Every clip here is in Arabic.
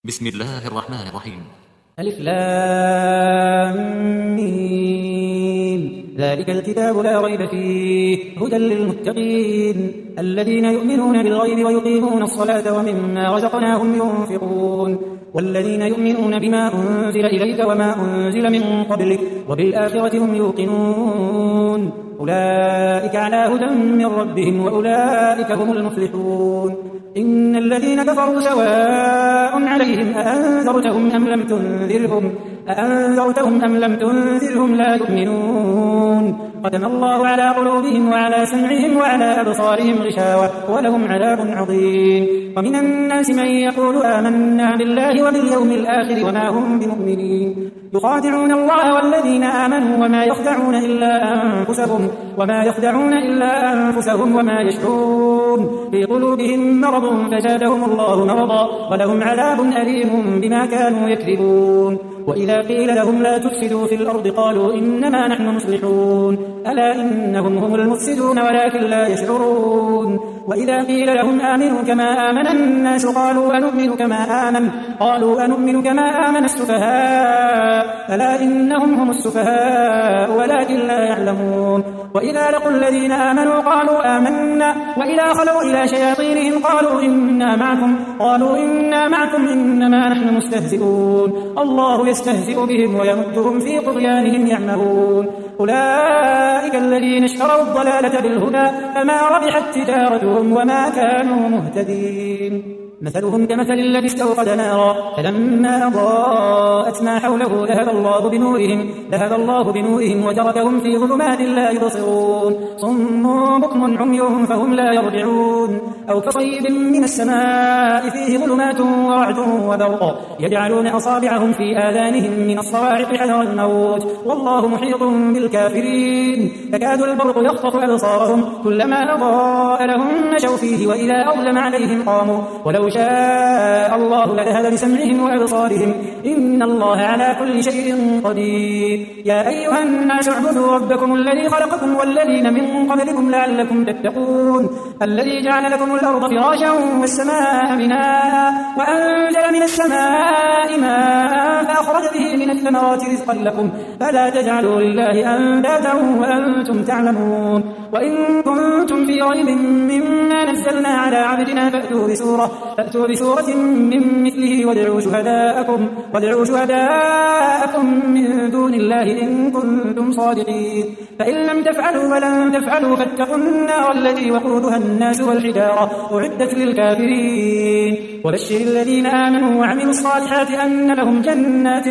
بسم الله الرحمن الرحيم. ألف لام ميم. ذلك الكتاب لا ريب فيه هدى للمتقين الذين يؤمنون بالغيب ويقيمون الصلاة ومما رزقناهم ينفقون والذين يؤمنون بما أنزل إليك وما أنزل من قبلك وبالآخرة هم يوقنون أولئك على هدى من ربهم وأولئك هم المفلحون. إن الذين كفروا سواء عليهم أأنذرتهم أم لم تنذرهم لا يؤمنون ختم الله على قلوبهم وعلى سمعهم وعلى أبصارهم غشاوة ولهم عذاب عظيم. ومن الناس من يقول آمنا بالله وباليوم الآخر وما هم بمؤمنين يخادعون الله والذين آمنوا وما يخدعون إلا أنفسهم وما يشعرون في قلوبهم مرض فزادهم الله مرضا ولهم عذاب أليم بما كانوا يكذبون. وإذا قيل لهم لا تفسدوا في الأرض قالوا إنما نحن مصلحون ألا إنهم هم المفسدون ولكن لا يشعرون. وإذا قيل لهم آمنوا كما آمن الناس قالوا أنؤمن كما آمن السفهاء ألا إنهم هم السفهاء ولكن لا يعلمون. وإذا لقوا الذين آمنوا قالوا آمنا وإذا خلوا إلى شياطينهم قالوا إنا معكم إنما نحن مستهزئون الله يستهزئ بهم ويمدهم في طغيانهم يعمهون. أولئك الذين اشتروا الضلالة بالهدى فما ربحت تجارتهم وما كانوا مهتدين. مثلهم كمثل الذي استوقد نارا فلما أضاءت ما حوله ذهب الله بنورهم وتركهم في ظلمات لا يبصرون صم بكم عمي فهم لا يرجعون. أو كصيب من السماء فيه ظلمات ورعد وبرق يجعلون أصابعهم في آذانهم من الصواعق حذر الموت والله محيط بالكافرين. يكاد البرق يخطف أبصارهم كلما أضاء لهم مشوا فيه وإذا أظلم عليهم قاموا ولو شاء الله لذهب بسمعهم وأبصارهم إن الله على كل شيء قدير. يا أيها الناس اعبدوا ربكم الذي خلقكم والذين من قبلكم لعلكم تتقون الذي جعل لكم الأرض فراشا والسماء بناء وأنزل من السماء ماء فأخرج به من الثمرات رزقا لكم فلا تجعلوا لله أندادا وأنتم تعلمون. وإن كنتم في ريب مما نزلنا على عبدنا فأتوا بسورة من مثله وادعوا شهداءكم من دون الله إن كنتم صادقين فإن لم تفعلوا ولن تفعلوا فاتقوا النار التي وقودها الناس والحجارة أعدت للكافرين. وبشر الذين آمنوا وعملوا الصالحات أن لهم جنات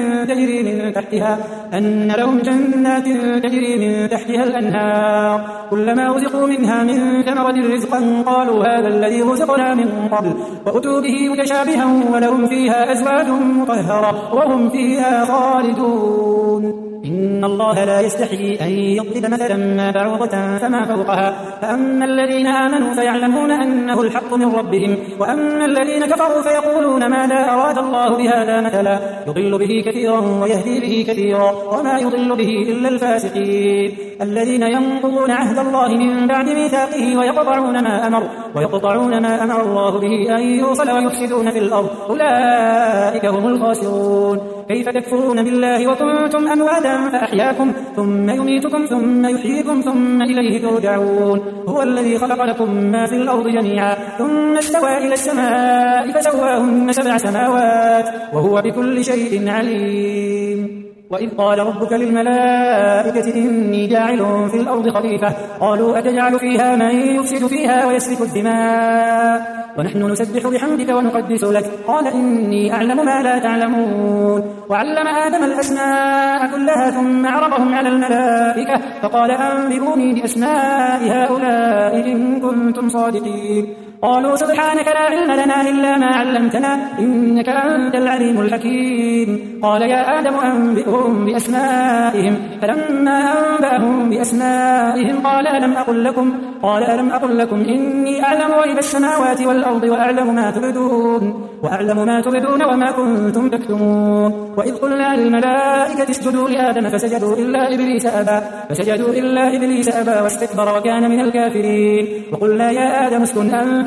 تجري من تحتها الأنهار كلما رزقوا منها من ثمرة رزقا قالوا هذا الذي رزقنا من قبل وأتوا به متشابها ولهم فيها أزواج مطهرة وهم فيها خالدون. إن الله لا يستحيي أن يضرب مثلا ما بعوضة فما فوقها فأما الذين آمنوا فيعلمون أنه الحق من ربهم وأما الذين كفروا فيقولون ماذا أراد الله بهذا مثلا يضل به كثيرا ويهدي به كثيرا وما يضل به إلا الفاسقين الذين ينقضون عهد الله من بعد ميثاقه ويقطعون ما أمر الله به أن يوصل ويفسدون في الأرض أولئك هم الخاسرون. كيف تكفرون بالله وكنتم أمواتا فأحياكم ثم يميتكم ثم يحييكم ثم إليه ترجعون. هو الذي خلق لكم ما في الأرض جميعا ثم استوى إلى السماء فسواهن 7 سماوات وهو بكل شيء عليم. وإذ قال ربك للملائكة إني جاعل في الأرض خليفة قالوا أتجعل فيها من يفسد فيها ويسفك الدماء ونحن نسبح بحمدك ونقدس لك قال إني أعلم ما لا تعلمون. وعلم آدم الأسماء كلها ثم عرضهم على الملائكة فقال أنبئوني بأسماء هؤلاء إن كنتم صادقين. قالوا سبحانك لا علم لنا إلا ما علمتنا إنك أنت العليم الحكيم. قال يا آدم أنبئهم بأسمائهم فلما أنبأهم بأسمائهم قال ألم أقل لكم إني أعلم غيب السماوات والأرض وأعلم ما تبدون وما كنتم تكتمون. وإذ قلنا للملائكة اسجدوا لآدم فسجدوا إلا إبليس أبى واستكبر وكان من الكافرين. وقلنا يا آدم اسكن أنت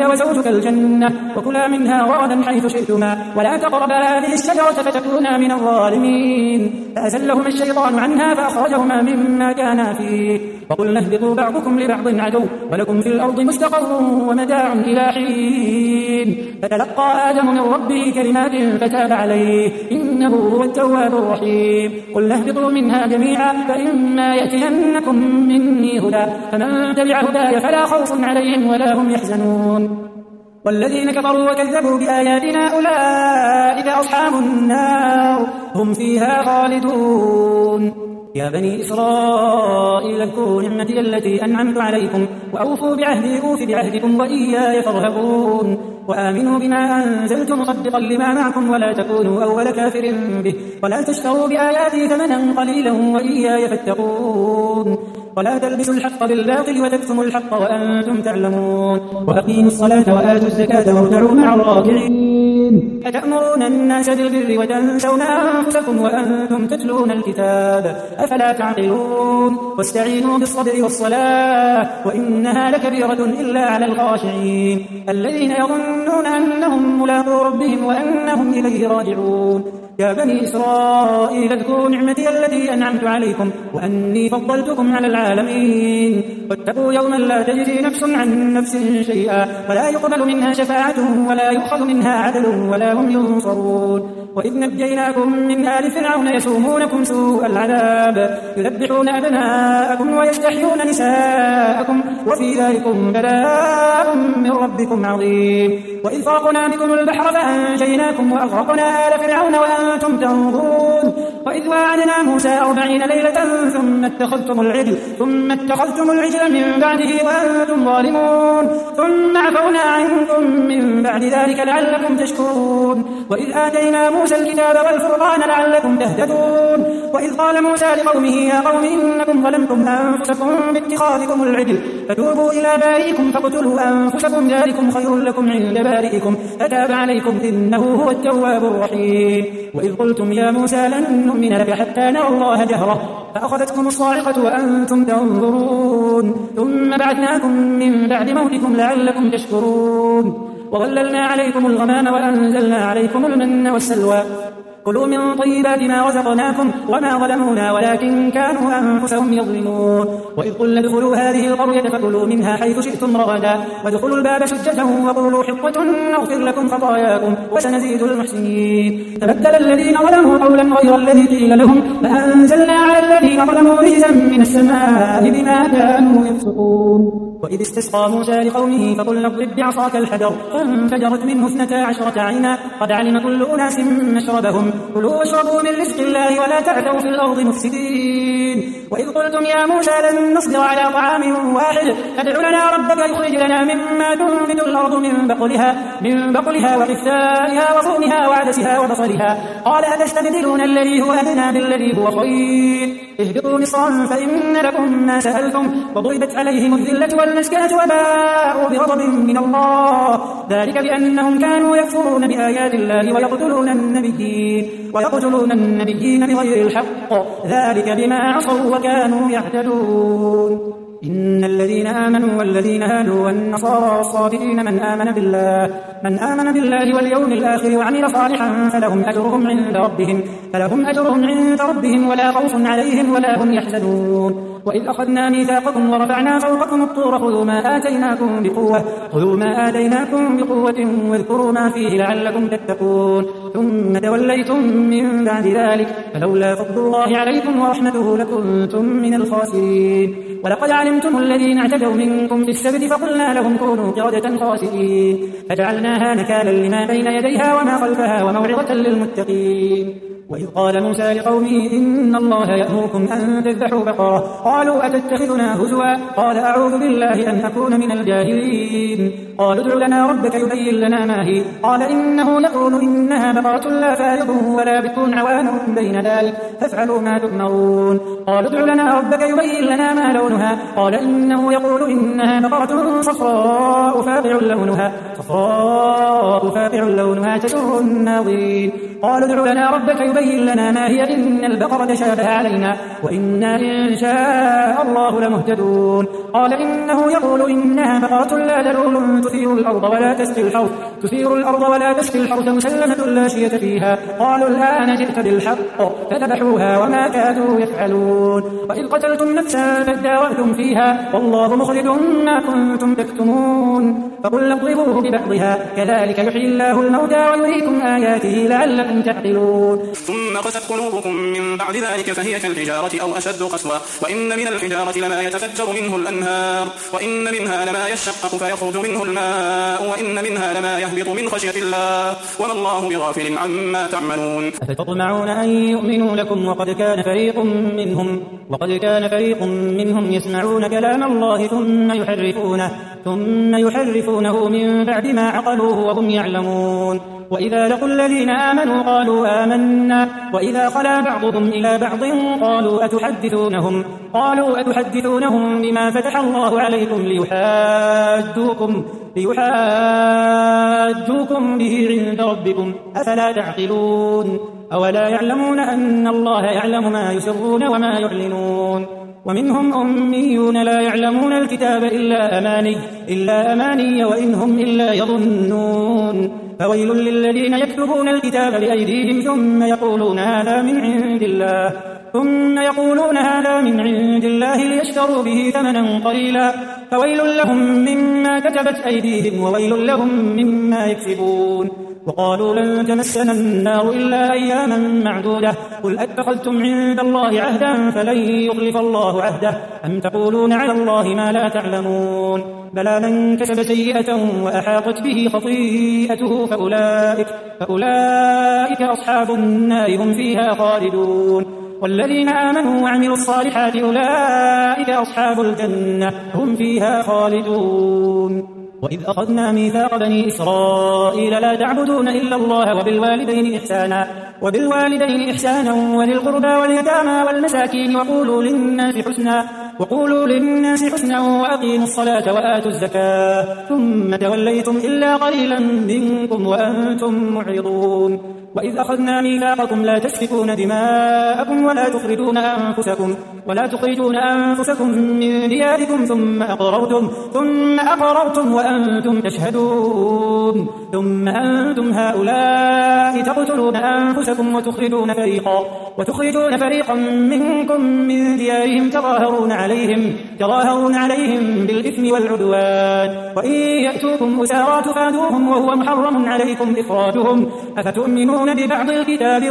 وزوجك الجنة وكلا منها رغدا حيث شئتما ولا تقربا هذه الشجرة فتكونا من الظالمين. فأزلهما الشيطان عنها فأخرجهما مما كانا فيه وقلنا اهبطوا بعضكم لبعض عدو ولكم في الأرض مستقر ومتاع إلى حين. فتلقى آدم من ربه كلمات فتاب عليه إنه هو التواب الرحيم. قلنا اهبطوا منها جميعا فإما يأتينكم مني هدى فمن تبع هداي فلا خوف عليهم ولا هم يحزنون. والذين كفروا وكذبوا بآياتنا أولئك أصحاب النار هم فيها خالدون. يا بني إسرائيل اذكروا نعمتي التي أنعمت عليكم وأوفوا بعهدي أوف بعهدكم وإياي فارهبون. وآمنوا بما أنزلت مصدقا لما معكم ولا تكونوا أول كافر به ولا تشتروا بآياتي ثمنا قليلا وإياي فاتقون. ولا تلبسوا الحق بالباطل وتكتموا الحق وأنتم تعلمون. وأقيموا الصلاة وآتوا الزكاة واركعوا مع الراكعين. أتأمرون الناس بالبر وتنسون أنفسكم وأنتم تتلون الكتاب أفلا تعقلون. واستعينوا بالصبر والصلاة وإنها لكبيرة إلا على الخاشعين الذين يظنون أنهم ملاقو ربهم وأنهم إليه راجعون. يا بني إسرائيل اذكروا نعمتي التي أنعمت عليكم وأني فضلتكم على العالمين. واتقوا يوما لا تجزي نفس عن نفس شيئا ولا يقبل منها شفاعة ولا يؤخذ منها عدل ولا هم ينصرون. وإذ نجيناكم من آل فرعون يسومونكم سوء العذاب يذبحون أبناءكم ويستحيون نساءكم وفي ذلكم بلاء من ربكم عظيم. وإذ فرقنا بكم البحر فأنجيناكم وأغرقنا آل فرعون وأنتم تنظرون. وإذ وعدنا موسى 40 ليلة ثم اتخذتم العجل من بعده وأنتم ظالمون ثم عفونا عنكم من بعد ذلك لعلكم تشكرون. وإذ آتينا موسى الكتاب والفرقان لعلكم تهتدون. وإذ قال موسى لقومه يا قوم إنكم ظلمتم أنفسكم باتخاذكم العجل فتوبوا إلى بارئكم فاقتلوا أنفسكم ذلكم خير لكم عند بارئكم فتاب عليكم إنه هو التواب الرحيم. وإذ قلتم يا موسى لن نؤمن لك حتى نرى الله جهرة فأخذتكم الصاعقة وأنتم تنظرون ثم بعثناكم من بعد موتكم لعلكم تشكرون. وظللنا عليكم الغمام وأنزلنا عليكم المن والسلوى كلوا من طيبات ما رزقناكم وما ظلمونا ولكن كانوا أنفسهم يظلمون. وإذ قلنا ادخلوا هذه القرية فكلوا منها حيث شئتم رغدا وادخلوا الباب سجدا وقولوا حطة نغفر لكم خطاياكم وسنزيد المحسنين. تبدل الذين ظلموا قولا غير الذي قيل لهم فأنزلنا على الذين ظلموا رجزا من السماء بما كانوا يفسقون. وإذ استسقى موسى لقومه فقلنا اضرب بعصاك الحجر فانفجرت منه 12 عينا قد علم كل أناس مشربهم كلوا واشربوا من رزق الله ولا تعثوا في الأرض مفسدين. وإذ قلتم يا موسى لن نصبر على طعام واحد فادع لنا ربك يخرج لنا مما تنبت الأرض من بقلها وقثائها وفومها وعدسها وبصلها قال أتستبدلون الذي هو أدنى بالذي هو خير اهبطوا مصرا فإن لكم ما سألتم وضربت عليهم الذلة والمسكنة وباءوا بغضب من الله ذلك بأنهم كانوا يكفرون بآيات الله ويقتلون النبيين بغير الحق ذلك بما عصوا وكانوا يعتدون. إن الذين آمنوا والذين هادوا والنصارى والصابئين من آمن بالله واليوم الآخر وعمل صالحا فلهم أجرهم عند ربهم ولا خوف عليهم ولا هم يحزنون. وإذ أخذنا ميثاقكم ورفعنا فوقكم الطور خذوا ما آتيناكم بقوة واذكروا ما فيه لعلكم تتقون ثم توليتم من بعد ذلك فلولا فضل الله عليكم ورحمته لكنتم من الخاسرين. ولقد علمتم الذين اعتدوا منكم في السبت فقلنا لهم كونوا قردة خاسئين فجعلناها نكالا لما بين يديها وما خلفها وموعظة للمتقين. وإذ قال موسى لقومه إن الله يأمركم أن تذبحوا بقرة قالوا أتتخذنا هزوا قال أعوذ بالله أن أكون من الجاهلين. قالوا ادع لنا ربك يبين لنا ما هي قال إنه يقول إنها بقرة لا فارض ولا بكر عوان بين ذلك فافعلوا ما تؤمرون. قالوا ادع لنا ربك يبين لنا ما لونها قال إنه يقول إنها بقرة صفراء فاقع لونها تسر الناظرين. قالوا ادع لنا ربك يبين لنا ما هي إن البقرة شابه علينا وإنا إن شاء الله لمهتدون قال إنه يقول إنها بقرة لا ذلول تثير الأرض ولا تسقي الحرث مسلمة لا شية فيها قالوا الآن جئت بالحق فذبحوها وما كادوا يفعلون وإذ قتلتم نفسا فادارأتم فيها والله مخرج ما كنتم تكتمون فقل اضربوه ببعضها كذلك يحيي الله الموتى ويريكم آياته لعلكم تعقلون ثم قست قلوبكم من بعد ذلك فهي كالحجارة أو أشد قسوة وإن من الحجارة لما يتفجر منه الأنهار وإن منها لما يشقق فيخرج منه الماء وإن منها لما يهبط من خشية الله وما الله بغافل عما تعملون أفتطمعون أن يؤمنوا لكم وقد كان فريق منهم يسمعون كلام الله ثم يحرفونه من بعد ما عقلوه وهم يعلمون وإذا لقوا الذين آمنوا قالوا آمنا وإذا خلا بعضهم إلى بعض قالوا أتحدثونهم بما فتح الله عليكم ليحاجوكم به عند ربكم أفلا تعقلون أولا يعلمون أن الله يعلم ما يسرون وما يعلنون ومنهم أميون لا يعلمون الكتاب إلا أماني وإن هم إلا يظنون فويل للذين يكتبون الكتاب بأيديهم ثم يقولون هذا من عند الله ليشتروا به ثمنا قليلا فويل لهم مما كتبت أيديهم وويل لهم مما يكسبون وقالوا لن تمسنا النار إلا أياما معدودة قل أتخذتم عند الله عهدا فلن يخلف الله عهده أم تقولون على الله ما لا تعلمون بلى من كسب سيئة وأحاطت به خطيئته فأولئك أصحاب النار هم فيها خالدون والذين آمنوا وعملوا الصالحات أولئك أصحاب الجنة هم فيها خالدون وإذ أخذنا ميثاق بني إسرائيل لا تعبدون إلا الله وبالوالدين إحسانا وذي القربى واليتامى والمساكين وقولوا للناس حسنا وأقيموا الصلاة وآتوا الزكاة ثم توليتم إلا قليلا منكم وأنتم معرضون وإذ أخذنا ميثاقكم لا تسفكون دماءكم ولا تخرجون أنفسكم من دياركم ثم أقررتم وأنتم تشهدون ثم أنتم هؤلاء تقتلون أنفسكم وتخرجون فريقا منكم من ديارهم تظاهرون عليهم بالإثم والعدوان وإن يأتوكم أسارى تفادوهم وهو محرم عليكم إخراجهم أفتؤمنون ببعض الكتاب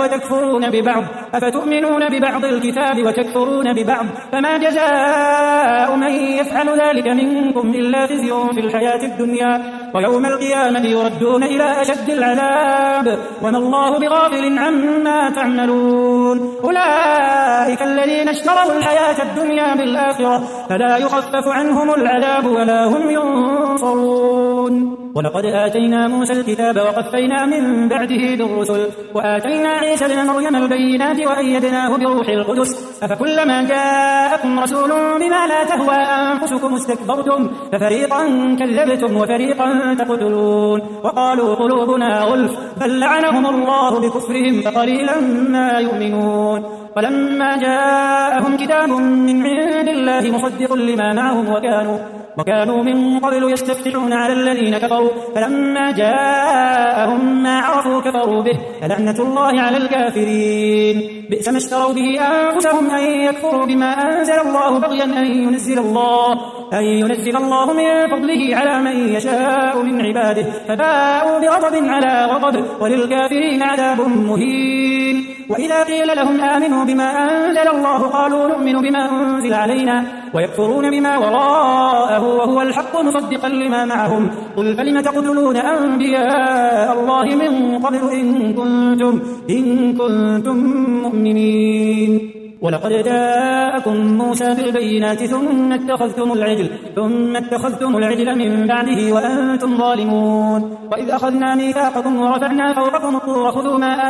وتكفرون ببعض فما جزاء من يفعل ذلك منكم إلا خزي في الحياة الدنيا ويوم القيامة يردون إلى أشد العذاب وما الله بغافل عما تعملون أولئك الذين اشتروا الحياة الدنيا بالآخرة فلا يخفف عنهم العذاب ولا هم ينصرون ولقد آتينا موسى الكتاب وقفينا من بعده بالرسل وآتينا عيسى ابن مريم البينات وأيدناه بروح القدس أفكلما جاءكم رسول بما لا تهوى أنفسكم استكبرتم ففريقا كذبتم وفريقا تقتلون وقالوا قلوبنا غلف بل لعنهم الله بكفرهم فقليلا ما يؤمنون ولما جاءهم كتاب من عند الله مصدق لما معهم وكانوا من قبل يستفتحون على الذين كفروا فلما جاءهم ما عرفوا كفروا به فلعنة الله على الكافرين بئس ما اشتروا به أنفسهم أن يكفروا بما أنزل الله بغيا أن ينزل الله من فضله على من يشاء من عباده فباءوا بغضب على غضب وللكافرين عذاب مهين وإذا قيل لهم آمنوا بما أنزل الله قالوا نؤمن بما أنزل علينا ويكفرون بما وراءه وهو الحق مصدقا لما معهم قل فلم تقتلون أنبياء الله من قبل إن كنتم مؤمنين ولقد جاءكم موسى بالبينات ثم اتخذتم العجل من بعده وأنتم ظالمون وإذ أخذنا ميثاقكم ورفعنا فوقكم الطور خذوا ما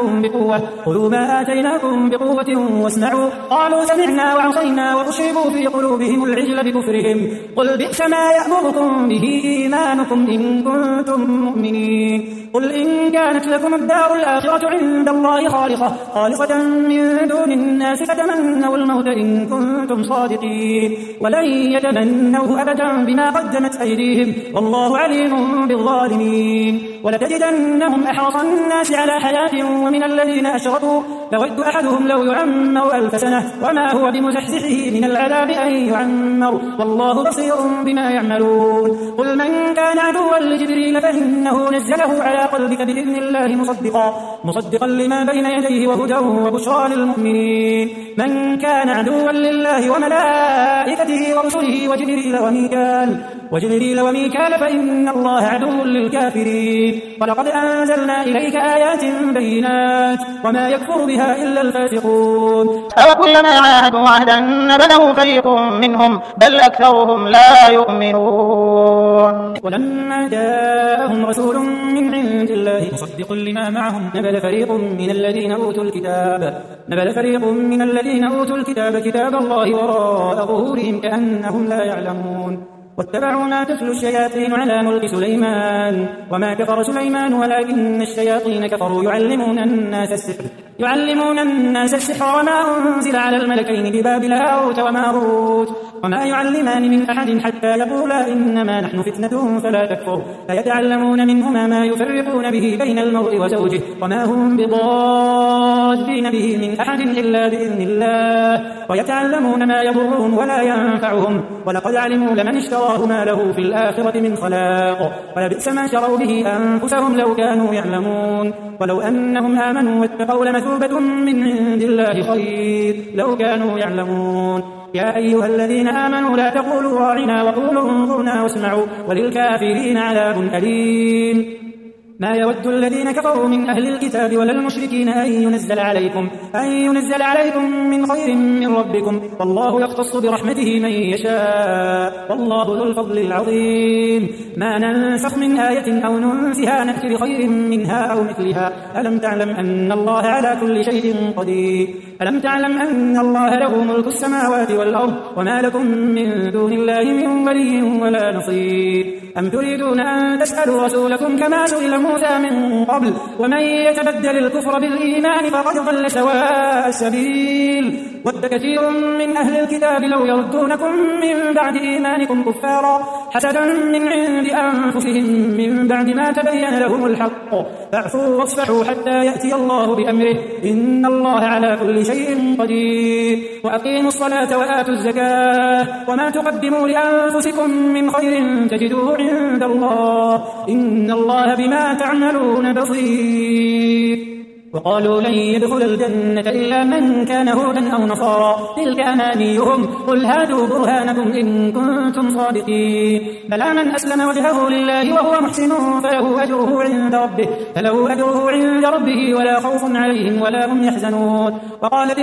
آتيناكم بقوة واسمعوا قالوا سمعنا وعصينا وأشربوا في قلوبهم العجل بكفرهم قل بئس ما يأمركم به إيمانكم إن كنتم مؤمنين قل إن كانت لكم الدار الآخرة عند الله خالصة من دون الناس فتمنوا الموت إن كنتم صادقين ولن يتمنوه أبدا بما قدمت أيديهم والله عليم بالظالمين ولتجدنهم أحرص الناس على حياة ومن الذين أشركوا لود أحدهم لو يعمر 1000 سنة وما هو بمزحزحه من العذاب أن يعمر والله بصير بما يعملون قل من كان عدوا لجبريل فإنه نزله على قلبك بإذن الله مصدقا لما بين يديه وهدى وبشرى للمؤمنين من كان عدوا لله وملائكته ورسله وجبريل وميكال فإن الله عدو للكافرين ولقد أنزلنا إليك آيات بينات وما يكفر بها إلا الفاسقون أوكلما عاهدوا عهدا نبذه فريق منهم بل أكثرهم لا يؤمنون ولما جاءهم رسول من عند الله مصدق لما معهم نبذ فريق من الذين أوتوا الكتاب كتاب الله وراء ظهورهم كأنهم لا يعلمون واتبعوا ما تتلو الشياطين على ملك سليمان وما كفر سليمان ولكن الشياطين كفروا يعلمون الناس السحر وما أنزل على الملكين ببابل هاروت وماروت وما يعلمان من أحد حتى يقولا إنما نحن فتنة فلا تكفر فيتعلمون منهما ما يفرقون به بين المرء وزوجه وما هم بضادين به من أحد إلا بإذن الله ويتعلمون ما يضرهم ولا ينفعهم ولقد علموا لمن اشتراه ما له في الآخرة من خلاق ولبئس ما شروا به أنفسهم لو كانوا يعلمون ولو أنهم آمنوا واتقوا لمثوبة من عند الله خير لو كانوا يعلمون يا أيها الذين آمنوا لا تقولوا راعنا وقولوا انظرنا واسمعوا وللكافرين عذاب أليم ما يود الذين كفروا من أهل الكتاب ولا المشركين أن ينزل عليكم من خير من ربكم والله يختص برحمته من يشاء والله ذو الفضل العظيم ما ننسخ من آية أو ننسها نأتي بخير منها أو مثلها ألم تعلم أن الله على كل شيء قدير ألم تعلم أن الله له ملك السماوات والأرض وما لكم من دون الله من ولي ولا نصير أم تريدون أن تسألوا رسولكم كما سئل موسى من قبل ومن يتبدل الكفر بالإيمان فقد ضل سواء السبيل ود كثير من أهل الكتاب لو يردونكم من بعد إيمانكم كفارا حسدا من عند أنفسهم من بعد ما تبين لهم الحق فاعفوا واصفحوا حتى يأتي الله بأمره إن الله على كل شيء قدير وأقيموا الصلاة وآتوا الزكاة وما تقدموا لأنفسكم من خير تجدوه عند الله إن الله بما تعملون بصير وقالوا لن يدخل الجنة إلا من كان هودا أو نصارى تلك أمانيهم قل هاتوا برهانكم إن كنتم صادقين بلى من أسلم وجهه لله وهو محسن فله أجره عند ربه ولا خوف عليهم ولا هم يحزنون وقالت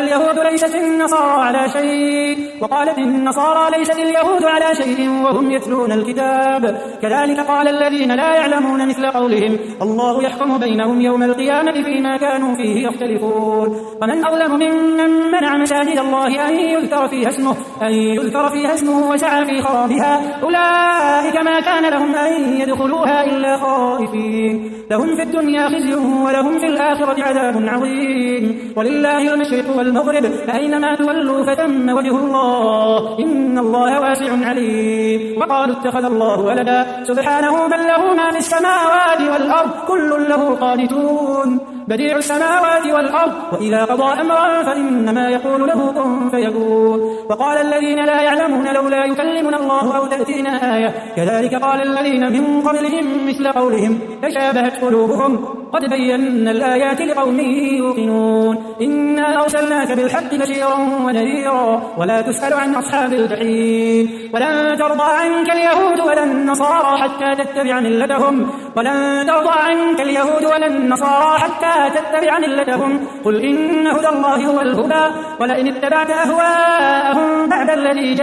النصارى ليست اليهود على شيء وهم يتلون الكتاب كذلك قال الذين لا يعلمون مثل قولهم الله يحكم بينهم يوم القيامة فيما كانوا فيه يختلفون ومن أظلم ممن منع مساجد الله أن يذكر فيها اسمه وسعى في خرابها أولئك ما كان لهم أن يدخلوها إلا خائفين لهم في الدنيا خزي ولهم في الآخرة عذاب عظيم ولله المشرق والمغرب أينما تولوا فثم وجه الله إن الله واسع عليم وقالوا اتخذ الله ولدا سبحانه بل له ما في السماوات والأرض كل له قانتون بديع السماوات والأرض وإذا قضى أمرا فإنما يقول له كن فيكون وقال الذين لا يعلمون لولا يكلمنا الله أو تأتينا آية كذلك قال الذين من قبلهم مثل قولهم تشابهت قلوبهم قد بينا الآيات لقوم يوقنون إنا أرسلناك بالحق بشيرا ونذيرا ولا تسأل عن أصحاب الجحيم ولن ترضى عنك اليهود ولا النصارى حتى تتبع ملتهم قل إن هدى الله هو الهدى ولئن اتبعت أهواءهم بعد الذي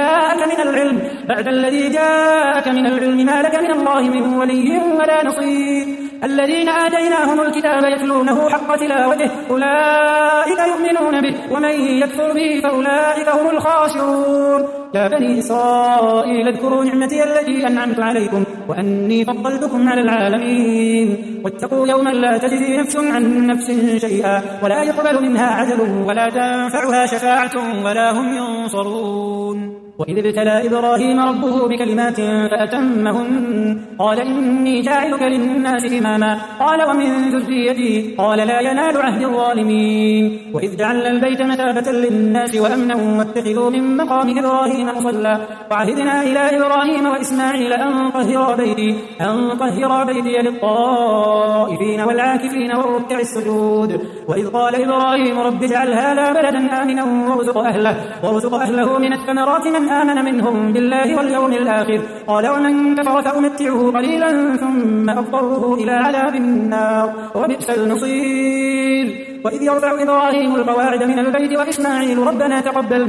جاءك من العلم ما لك من الله من ولي ولا نصير الذين آتيناهم الكتاب يتلونه حق تلاوته أولئك يؤمنون به ومن يكفر به فأولئك هم الخاسرون يا بني إسرائيل اذكروا نعمتي التي أنعمت عليكم وأني فضلتكم على العالمين واتقوا يوما لا تجزي نفس عن نفس شيئا ولا يقبل منها عدل ولا تنفعها شفاعة ولا هم ينصرون. وإذ ابتلى إبراهيم ربه بكلمات فأتمهن قال إني جاعلك للناس إماما قال ومن ذريتي قال لا ينال عهد الظالمين. وإذ جعلنا البيت مثابة للناس وأمنا واتخذوا من مقام إبراهيم مصلى وعهدنا إلى إبراهيم وإسماعيل أن طهر بيتي للطائفين والعاكفين والركع السجود. وإذ قال إبراهيم رب اجعل هذا بلدا آمنا وارزق أهله من الثمرات من آمن منهم بالله واليوم الآخر قال ومن كفر فأمتعه قليلا ثم أضطره إلى عذاب النار وبئس المصير. وإذ يرفع إبراهيم القواعد من البيت وإسماعيل ربنا تقبل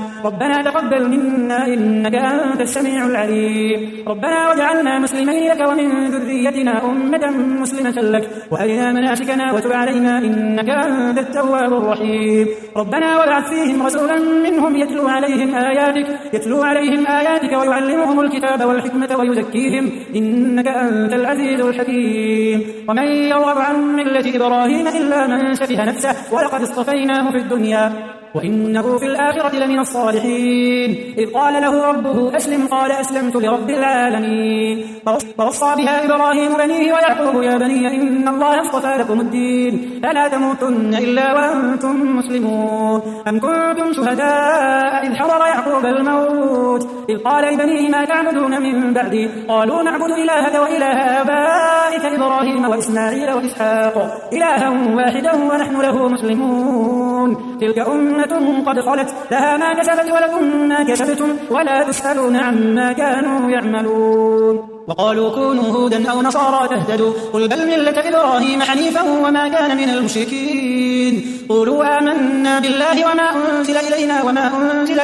منا إنك أنت السميع العليم ربنا واجعلنا مسلمين لك ومن ذريتنا أمة مسلمة لك وأرنا مناسكنا وتب علينا إنك أنت التواب الرحيم ربنا وابعث فيهم رسولا منهم يتلو عليهم آياتك ويعلمهم الكتاب والحكمة ويزكيهم إنك أنت العزيز الحكيم. ومن يرغب عن ملة إبراهيم إلا من سفه نفسه ولقد اصطفيناه في الدنيا وإنه في الآخرة لمن الصالحين. إذ قال له ربه أسلم قال أسلمت لرب العالمين. فوصى بها إبراهيم بنيه ويعقوب يا بني إن الله اصطفى لكم الدين فلا تموتن إلا وأنتم مسلمون. أم كنتم شهداء إذ حضر يعقوب الموت إذ قال لبنيه ما تعبدون من بعدي قالوا نعبد إلهك وإله آبائك إبراهيم وإسماعيل وإسحاق إلها واحدا ونحن له مسلمون. تلك أمة قد خلت لها ما كسبت ولكم ما كسبتم ولا تسألون عما كانوا يعملون. وقالوا كونوا هودا أو نصارى تهتدوا قل بل ملة إبراهيم حنيفا وما كان من المشركين. قولوا آمنا بالله وما أنزل إلينا وما أنزل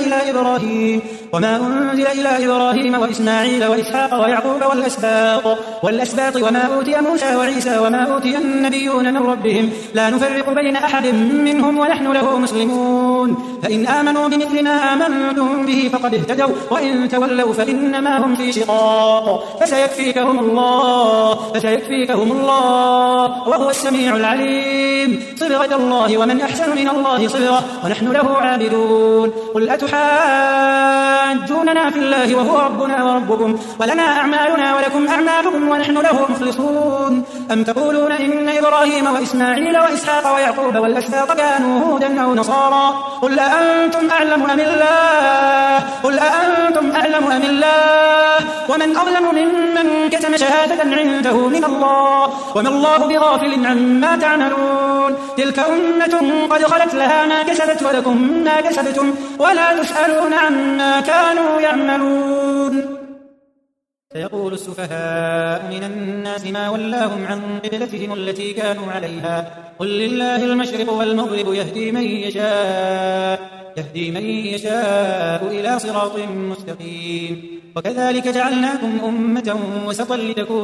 إلى إبراهيم وإسماعيل وإسحاق ويعقوب والأسباط وما أوتي موسى وعيسى وما أوتي النبيون من ربهم لا نفرق بين أحد منهم ونحن له مسلمون. فإن آمنوا بمثل ما آمنتم به فقد اهتدوا وإن تولوا فإنما هم في شقاق فسيكفيكهم الله وهو السميع العليم. صبغة الله ومن أحسن من الله صبغة ونحن له عابدون. قل أتحاجوننا في الله وهو ربنا وربكم ولنا أعمالنا ولكم أعمالكم ونحن له مخلصون. أم تقولون إن إبراهيم وإسماعيل وإسحاق ويعقوب والأسباط كانوا هودا أو نصارى قل أأنتم أعلم أم الله ومن أظلم ممن كتم شهادة عنده من الله وما الله بغافل عما تعملون. تلك أمة قد خلت لها ما كسبت ولكم ما كسبتم ولا تسألون عما كانوا يعملون. سيقول السفهاء من الناس ما ولاهم عن قبلتهم التي كانوا عليها قل لله المشرق والمغرب يهدي من يشاء إلى صراط مستقيم. وكذلك جعلناكم أمة وسطا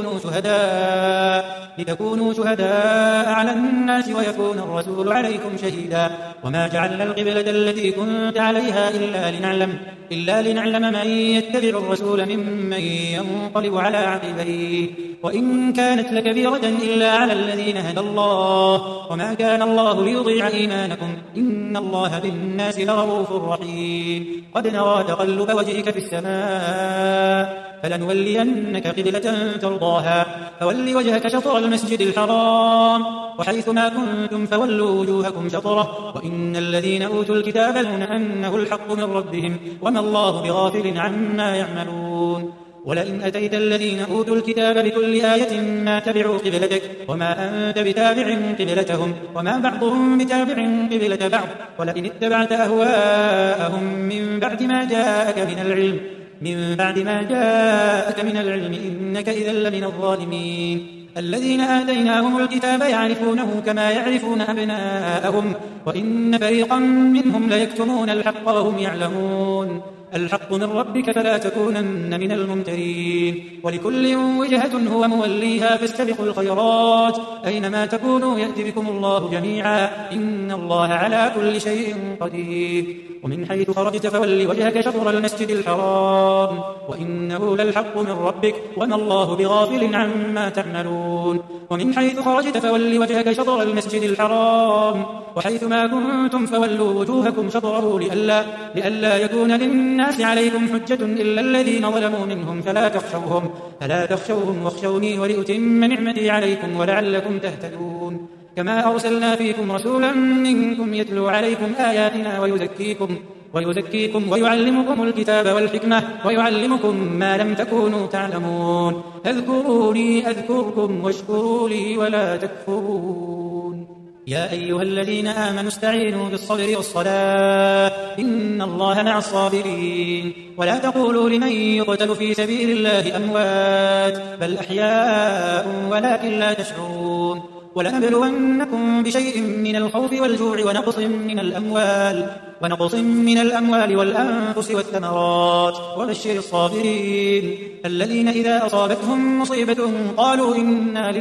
لتكونوا شهداء على الناس ويكون الرسول عليكم شهيدا. وما جعلنا القبلة التي كنت عليها إلا لنعلم من يتبع الرسول ممن ينقلب على عقبيه وإن كانت لكبيرة إلا على الذين هدى الله وما كان الله ليضيع إيمانكم إن الله بالناس لرؤوف رحيم. قد نرى تقلب وجهك في السماء فلنولينك قبلة ترضاها فول وجهك شطر المسجد الحرام وحيث ما كنتم فولوا وجوهكم شطره وإن الذين أوتوا الكتاب يعلمون أنه الحق من ربهم وما الله بغافل عما يعملون. ولئن أتيت الذين أوتوا الكتاب بكل آية ما تبعوا قبلتك وما أنت بتابع قبلتهم وما بعضهم بتابع قبلة بعض ولئن اتبعت أهواءهم من بعد ما جاءك من العلم إنك إذا لمن الظالمين. الذين آتيناهم الكتاب يعرفونه كما يعرفون أبناءهم وإن فريقا منهم ليكتمون الحق وهم يعلمون. الحق من ربك فلا تكونن من الممترين. ولكل وجهة هو موليها فاستبقوا الخيرات أينما تكونوا يأتي بكم الله جميعا إن الله على كل شيء قدير. ومن حيث خرجت فول وجهك شطر المسجد الحرام وإنه للحق من ربك وما الله بغافل عما تعملون ومن حيث خرجت فول وجهك شطر المسجد الحرام وحيث ما كنتم فولوا وجوهكم شطره لئلا يكون للناس عليكم حجة إلا الذين ظلموا منهم فلا تخشوهم واخشوني ولأتم نعمتي عليكم ولعلكم تهتدون كما أرسلنا فيكم رسولا منكم يتلو عليكم آياتنا ويزكيكم ويعلمكم الكتاب والحكمة ويعلمكم ما لم تكونوا تعلمون اذكروني أذكركم واشكروا لي ولا تكفرون يا أيها الذين آمنوا استعينوا بالصبر والصلاة إن الله مع الصابرين ولا تقولوا لمن يقتل في سبيل الله أموات بل أحياء ولكن لا تشعرون ولنبلونكم بشيء من الخوف والجوع ونقص من الأموال والأنفس والثمرات وبشر الصابرين الذين إذا أصابتهم مصيبة قالوا إنا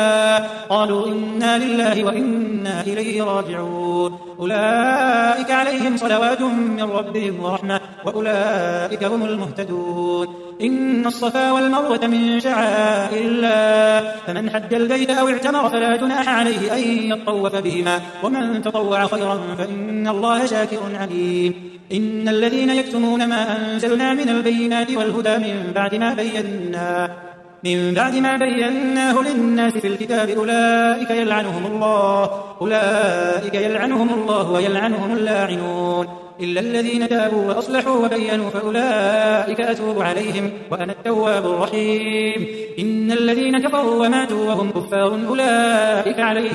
لله وإنا إليه راجعون أولئك عليهم صلوات من ربهم ورحمة وأولئك هم المهتدون إن الصفا والمروة من شعائر الله فمن حج البيت أو اعتمر فلا جناح عليه أن يطوف بهما ومن تطوع خيرا فإن الله شاكر عليم إن الذين يكتمون ما أنزلنا من البينات والهدى من بعد ما بيناه للناس في الكتاب أولئك يلعنهم الله ويلعنهم اللاعنون إلا الذين تابوا وأصلحوا وبينوا فأولئك أتوب عليهم وأنا التواب الرحيم إن الذين كفروا وماتوا وهم كفار أولئك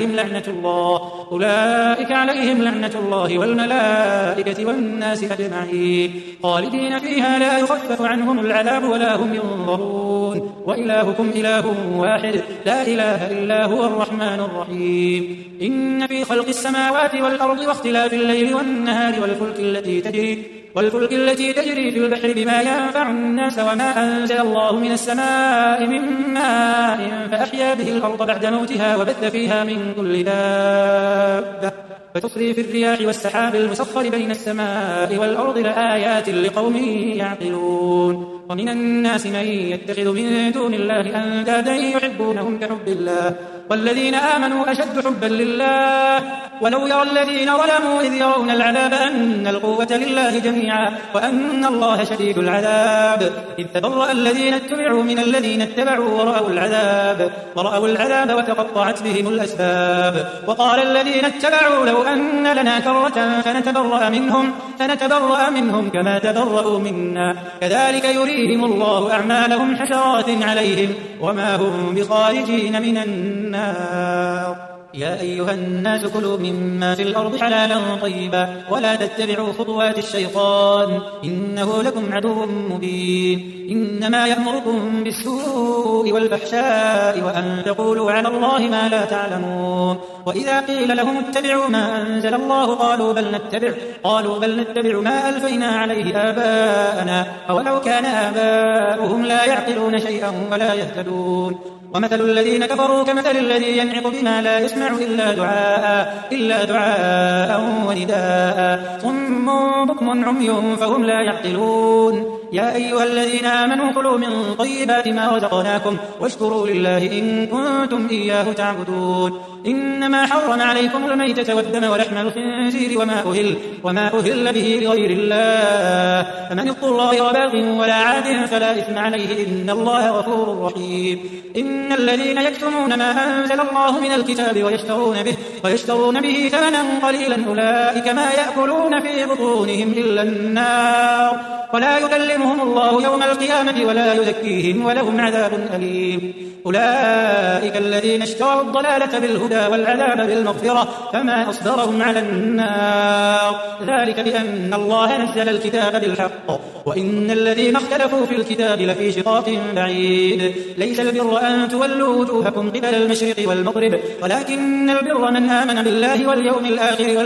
عليهم لعنة الله والملائكة والناس أجمعين خالدين فيها لا يخفف عنهم العذاب ولا هم ينظرون وإلهكم إله واحد لا إله إلا هو الرحمن الرحيم إن في خلق السماوات والأرض واختلاف الليل والنهار والفلك التي تجري في البحر بما ينفع الناس وما أنزل الله من السماء من ماء فأحيا به الأرض بعد موتها وبث فيها من كل دابة فتصريف الرياح والسحاب المسخر بين السماء والأرض لآيات لقوم يعقلون ومن الناس من يتخذ من دون الله أندادا يحبونهم كحب الله والذين آمنوا أشد حبا لله ولو يرى الذين ظلموا إذ يرون العذاب أن القوة لله جميعا وأن الله شديد العذاب إذ تبرأ الذين اتبعوا من الذين اتبعوا ورأوا العذاب وتقطعت بهم الأسباب وقال الذين اتبعوا لو أن لنا كرة فنتبرأ منهم كما تبرأوا منا كذلك يريهم الله أعمالهم حسرات عليهم وما هم بخارجين من النار يا أيها الناس كلوا مما في الأرض حلالا طيبا ولا تتبعوا خطوات الشيطان إنه لكم عدو مبين إنما يأمركم بالسوء والفحشاء وأن تقولوا على الله ما لا تعلمون وإذا قيل لهم اتبعوا ما أنزل الله قالوا بل نتبع ما ألفينا عليه آباءنا أولو كان آباؤهم لا يعقلون شيئا ولا يهتدون ومثل الذين كفروا كمثل الذي ينعق بما لا يسمع إلا دعاء ونداء صم بكم عمي فهم لا يعقلون يا أيها الذين آمنوا كلوا من طيبات ما رزقناكم واشكروا لله إن كنتم إياه تعبدون إنما حرم عليكم الميتة والدم ولحم الخنزير وما أهل به لغير الله فمن اضطر غير باغ ولا عاد فلا إثم عليه إن الله غفور رحيم إن الذين يكتمون ما أنزل الله من الكتاب ويشترون به ثمنا قليلا أولئك ما يأكلون في بطونهم إلا النار ولا يكلمهم الله يوم القيامة ولا يزكيهم ولهم عذاب أليم أولئك الذين اشتروا الضلالة بالهدى والعذاب بالمغفرة فما أصبرهم على النار ذلك بأن الله نزل الكتاب بالحق وإن الذين اختلفوا في الكتاب لفي شقاق بعيد ليس البر أن تولوا وجوهكم قبل المشرق والمغرب ولكن البر من آمن بالله واليوم الآخر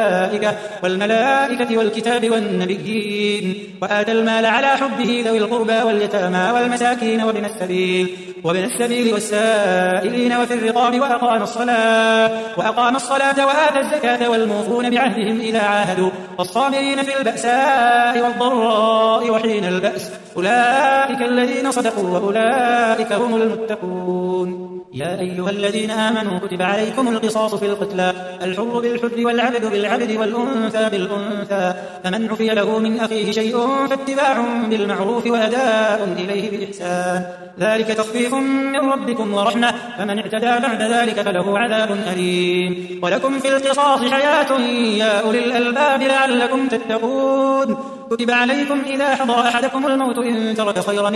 والملائكة والكتاب والنبيين وآتى المال على حبه ذوي القربى واليتامى والمساكين وابن السبيل وابن السبيل والسائلين وفي الرقاب وأقام الصلاة وآتى الزكاة والموفون بعهدهم إذا عاهدوا والصابرين في البأساء والضراء وحين البأس أولئك الذين صدقوا وأولئك هم المتقون. يا أيها الذين آمنوا كتب عليكم القصاص في القتلى الحر بالحر والعبد بالعبد والأنثى بالأنثى فمن عفي له من أخيه شيء فاتباع بالمعروف وأداء إليه بإحسان ذلك تخفيف من ربكم ورحمة فمن اعتدى بعد ذلك فله عذاب أليم. ولكم في القصاص حياة يا أولي الألباب لعلكم تتقون. كتب عليكم إذا حضر أحدكم الموت إن ترك خيرا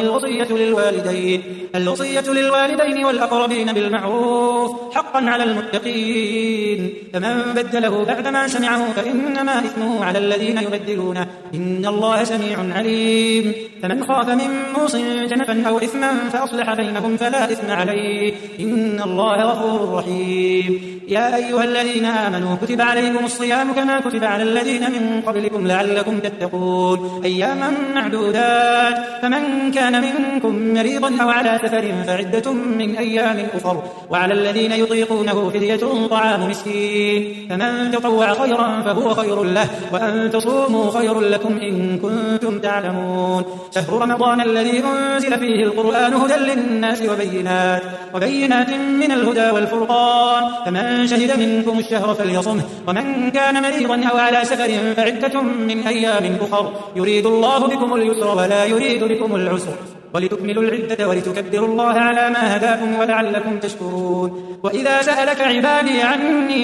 الوصية للوالدين والأقربين بالمعروف حقا على المتقين فمن بدله بعدما سمعه فإنما إثمه على الذين يبدلونه إن الله سميع عليم. فمن خاف من موص جنفا أو إثما فأصلح بينهم فلا إثم عليه إن الله غفور رحيم. يا أيها الذين آمنوا كتب عليكم الصيام كما كتب على الذين من قبلكم لعلكم تتقون أياما معدودات فمن كان منكم مريضا أو على سفر فعدة من أيام أخر وعلى الذين يطيقونه فدية طعام مسكين فمن تطوع خيرا فهو خير له وأن تصوموا خير لكم إن كنتم تعلمون. شهر رمضان الذي أنزل فيه القرآن هدى للناس وبينات من الهدى والفرقان فمن شهد منكم الشهر فليصمه ومن كان مريضا أو على سفر فعدة من أيام أخر يريد الله بكم اليسر ولا يريد بكم العسر ولتكملوا العدة ولتكبروا الله على ما هداكم ولعلكم تشكرون. وإذا سألك عبادي عني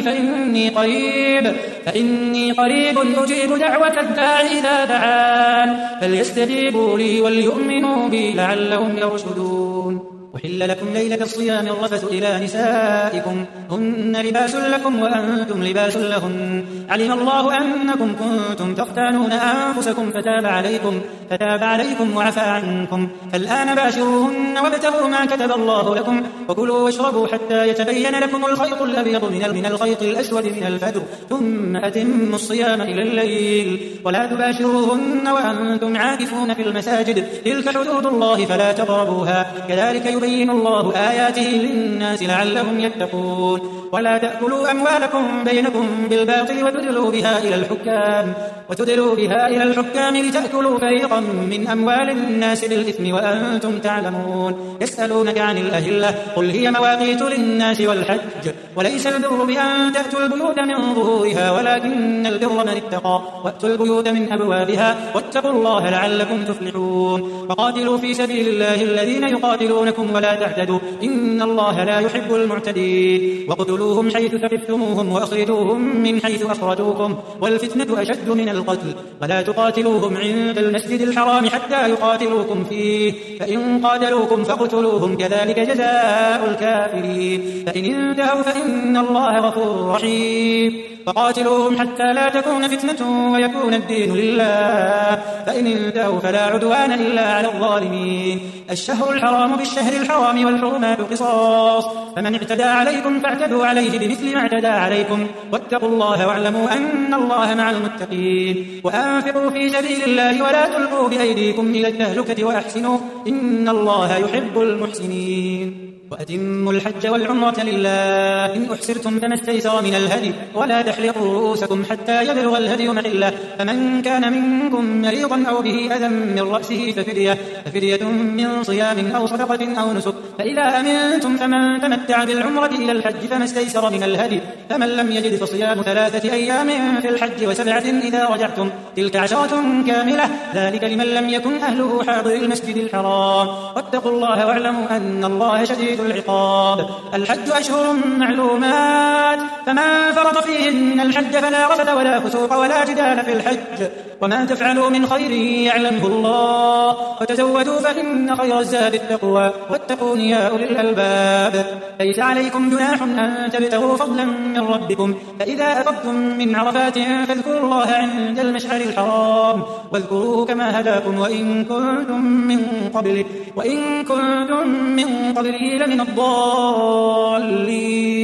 فإني قريب أجيب دعوة الداع إذا دعان فليستجيبوا لي وليؤمنوا بي لعلهم يرشدون. أحل لكم ليلة الصيام الرفث إلى نسائكم هن لباس لكم وأنتم لباس لهن علم الله أنكم كنتم تختانون أنفسكم فتاب عليكم وعفى عنكم فالآن باشروهن وابتغوا ما كتب الله لكم وكلوا واشربوا حتى يتبين لكم الخيط الأبيض من الخيط الأسود من الفجر ثم أتموا الصيام إلى الليل ولا تباشروهن وأنتم عاكفون في المساجد تلك حدود الله فلا تقربوها كذلك يبين الله آياته للناس لعلهم يتقون. ولا تأكلوا أموالكم بينكم بالباطل وتدلوا بها إلى الحكام لتأكلوا فريقا من أموال الناس بالإثم وأنتم تعلمون. يسألونك عن الأهلة قل هي مواقيت للناس والحج وليس البر بأن تأتوا البيوت من ظهورها ولكن البر من اتقى وأتوا البيوت من أبوابها واتقوا الله لعلكم تفلحون. وقاتلوا في سبيل الله الذين يقاتلونكم ولا تعتدوا إن الله لا يحب المعتدين. وقتلوهم حيث ثقفتموهم وأخرجوهم من حيث أخرجوكم والفتنة أشد من القتل ولا تقاتلوهم عند المسجد الحرام حتى يقاتلوكم فيه فإن قاتلوكم فاقتلوهم كذلك جزاء الكافرين فإن انتهوا فإن الله غفور رحيم. فقاتلوهم حتى لا تكون فتنة ويكون الدين لله فإن انتهوا فلا عدوان إلا على الظالمين. الشهر الحرام بالشهر الحرام والحرمات قصاص فمن اعتدى عليكم فاعتدوا عليه بمثل ما اعتدى عليكم واتقوا الله واعلموا أن الله مع المتقين. وأنفقوا في سبيل الله ولا تلقوا بأيديكم إلى التهلكة وأحسنوا إن الله يحب المحسنين. وأتموا الحج والعمرة لله إن أحسرتم فما استيسر من الهدي ولا تحلقوا رؤوسكم حتى يبلغ الهدي محله فمن كان منكم مريضا أو به أذى من رأسه ففدية من صيام أو صدقة أو نسك فإذا أمنتم فمن تمتع بالعمرة إلى الحج فما استيسر من الهدي فمن لم يجد فصيام 3 أيام في الحج و7 إذا رجعتم تلك 10 كاملة ذلك لمن لم يكن أهله حاضر المسجد الحرام واتقوا الله واعلموا أن الله شديد العقاب. الحج أشهر معلومات فمن فرض فيهن الحج فلا رفث ولا فسوق ولا جدال في الحج وما تفعلوا من خير يعلمه الله وتزودوا فإن خير الزاد التقوى واتقون يا أولي الألباب. ليس عليكم جناح أن تبتغوا فضلا من ربكم فإذا أفضتم من عرفات فاذكروا الله عند المشعر الحرام واذكروه كما هداكم وإن كنتم من قبله لمن الضالين.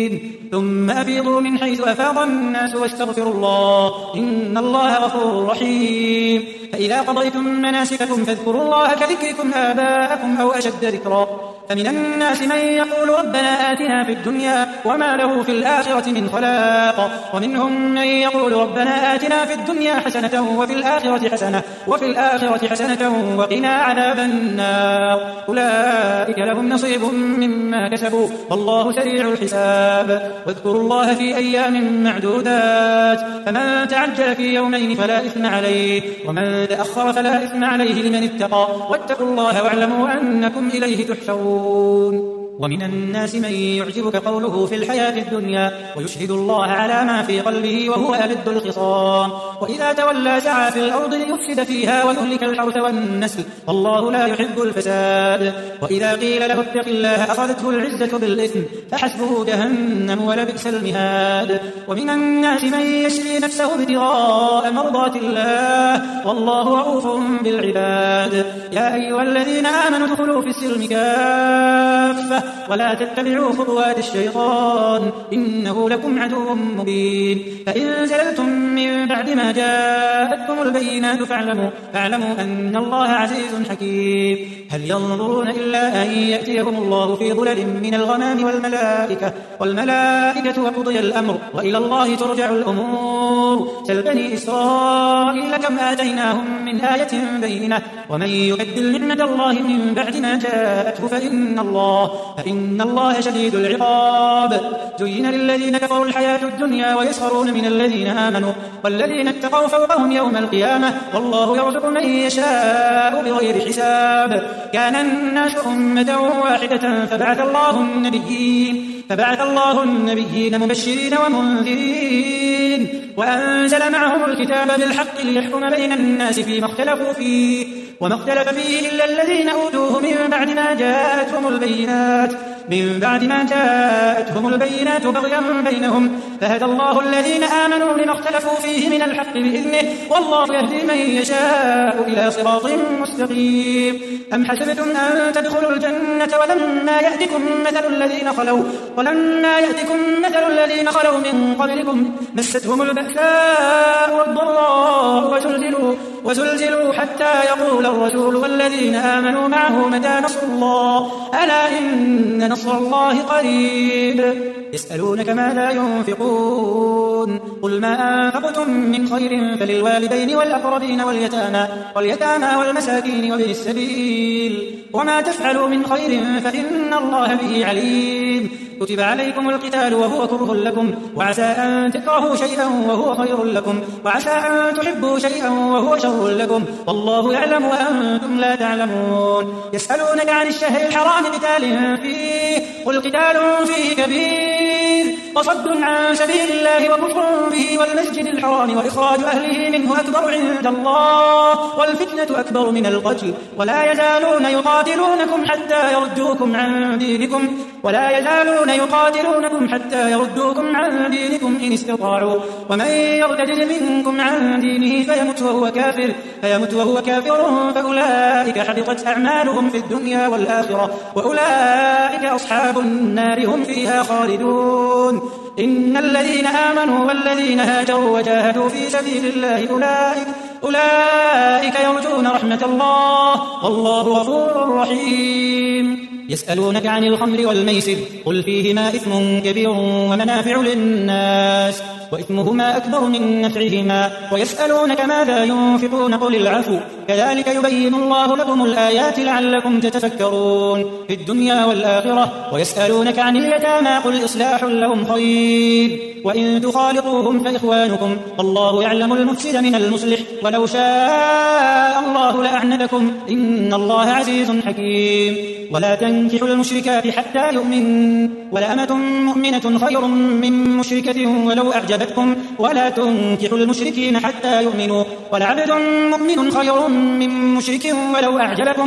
ثم أفيضوا من حيث أفاض الناس واستغفروا الله إن الله غفور رحيم فإذا قضيتم مناسككم فاذكروا الله كذكركم آباءكم أو أشد ذكرا فمن الناس من يقول ربنا آتنا في الدنيا وما له في الآخرة من خلاق ومنهم من يقول ربنا آتنا في الدنيا حسنة وفي الآخرة حسنة وقنا عذاب النار أولئك لهم نصيب مما كسبوا والله سريع الحساب واذكروا الله في أيام معدودات فمن تعجل في يومين فلا إثم عليه ومن تأخر فلا إثم عليه لمن اتقى واتقوا الله واعلموا أنكم إليه تحشرون ومن الناس من يعجبك قوله في الحياة الدنيا ويشهد الله على ما في قلبه وهو ألد الخصام وإذا تولى سعى في الأرض ليفسد فيها ويهلك الحرث والنسل والله لا يحب الفساد وإذا قيل له اتق الله أخذته العزة بالإثم فحسبه جهنم ولبئس المهاد ومن الناس من يشري نفسه ابتغاء مرضات الله والله رؤوف بالعباد يا أيها الذين آمنوا ادخلوا في السلم كافة ولا تتبعوا خطوات الشيطان إنه لكم عدو مبين فإن زللتم من بعد ما جاءتكم البينات فاعلموا أن الله عزيز حكيم هل ينظرون إلا أن يأتيهم الله في ظلل من الغمام والملائكة وقضي الأمر وإلى الله ترجع الأمور سل بني إسرائيل كم آتيناهم من آية بينة ومن يبدل نعمة الله من بعد ما جاءته فإن الله شديد العقاب زين للذين كفروا الحياة الدنيا ويسخرون من الذين آمنوا والذين اتقوا فوقهم يوم القيامة والله يرزق من يشاء بغير حساب كان الناس أمة واحدة فبعث الله النبيين مبشرين ومنذرين وأنزل معهم الكتاب بالحق ليحكم بين الناس فيما اختلفوا فيه وما اختلف فيه إلا الذين أوتوه من بعد ما جاءتهم البينات بغيا بينهم فهدى الله الذين آمنوا لما اختلفوا فيه من الحق بإذنه والله يهدي من يشاء إلى صراط مستقيم أم حسبتم أن تدخلوا الجنة ولما يأتكم مثل الذين خلوا من قبلكم مستهم البأساء والضراء وزلزلوا حتى يقول الرسول والذين آمنوا معه متى نصر الله ألا إن نصر الله قريب يسألونك ماذا ينفقون قل ما أنفقتم من خير فللوالدين والأقربين واليتامى والمساكين وابن السبيل وما تفعلوا من خير فإن الله به عليم كتب عليكم القتال وهو كره لكم وعسى أن تكرهوا شيئا وهو خير لكم وعسى أن تحبوا شيئا وهو شر لكم والله يعلم وأنتم لا تعلمون يسألونك عن الشهر الحرام قتال فيه قل قتال فيه كبير وصد عن سبيل الله وكفر به والمسجد الحرام وإخراج أهله منه أكبر عند الله والفتنة أكبر من القتل ولا يزالون يقاتلونكم حتى يردوكم حتى يردوكم عن دينكم إن استطاعوا ومن يرتد منكم عن دينه فيمت وهو كافر فأولئك حبطت أعمالهم في الدنيا والآخرة وأولئك أصحاب النار هم فيها خالدون إن الذين آمنوا والذين هاجروا وجاهدوا في سبيل الله أولئك يرجون رحمة الله والله غفور رحيم يسألونك عن الخمر والميسر قل فيهما إثم كبير ومنافع للناس وإثمهما أكبر من نفعهما ويسألونك ماذا ينفقون قل العفو كذلك يبين الله لكم الآيات لعلكم تتفكرون في الدنيا والآخرة ويسألونك عن اليتامى قل إصلاح لهم خير وإن تخالطوهم فإخوانكم والله يعلم المفسد من المصلح ولو شاء الله لأعنتكم إن الله عزيز حكيم ولا تنكحوا المشركات حتى يؤمنوا ولأمة مؤمنة خير من مشركة ولو أعجبتكم ولا تنكحوا المشركين حتى يؤمنوا ولعبد مؤمن خير من مشرك ولو أعجبكم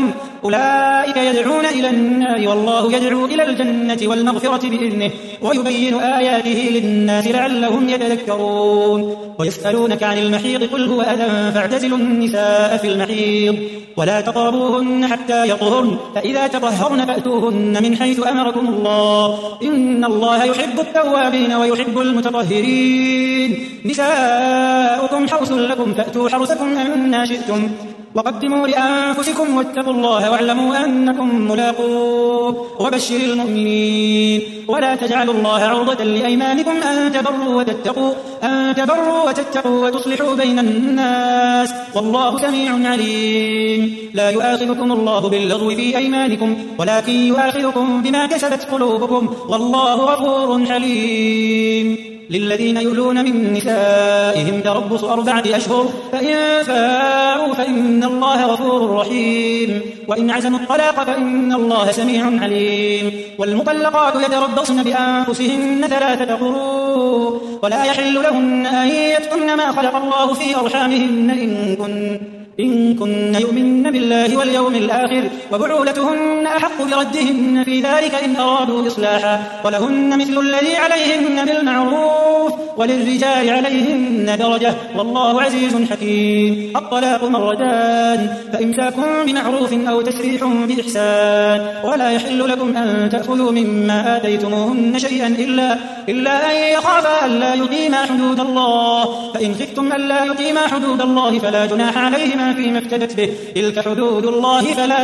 أولئك يدعون إلى النار والله يدعو إلى الجنة والمغفرة بإذنه ويبين آياته للناس لعلهم يتذكرون ويسألونك عن المحيض قل هو أذى فاعتزلوا النساء في المحيض ولا تقربوهن حتى يطهرن فإذا تطهرن فأتوهن من حيث أمركم الله إن الله يحب التوابين ويحب المتطهرين نساؤكم حرث لكم فأتوا حرثكم أن شئتم وقدموا لأنفسكم واتقوا الله واعلموا أنكم ملاقوه وبشر المؤمنين ولا تجعلوا الله عرضة لأيمانكم أن تبروا وتتقوا وتصلحوا بين الناس والله سميع عليم لا يؤاخذكم الله باللغو في أيمانكم ولكن يؤاخذكم بما كسبت قلوبكم والله غفور حليم للذين يؤلون من نسائهم تربص 4 أشهر فإن فاءوا فإن الله غفور رحيم وإن عزموا الطلاق فإن الله سميع عليم والمطلقات يتربصن بأنفسهن 3 قروء ولا يحل لهن أن يكتمن ما خلق الله في أرحامهن إن كن يؤمن بالله واليوم الآخر وبعولتهن أحق بردهن في ذلك إن أرادوا إصلاحا ولهن مثل الذي عليهن بالمعروف وللرجال عليهن درجة والله عزيز حكيم الطلاق مرتان فإمساك بمعروف أو تسريح بإحسان ولا يحل لكم أن تأخذوا مما آتيتموهن شيئا إلا أن يخافا ألا يقيما حدود الله فإن خفتم ألا يقيما حدود الله فلا جناح عليهما فيما افتدت به تلك حدود الله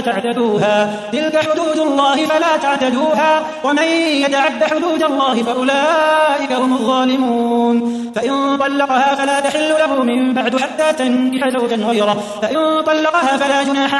فلا تعتدوها ومن يتعد حدود الله فأولئك هم الظالمون فإن طلقها فلا تحل له من بعد حتى تنكح زوجا غيره فإن طلقها فلا جناح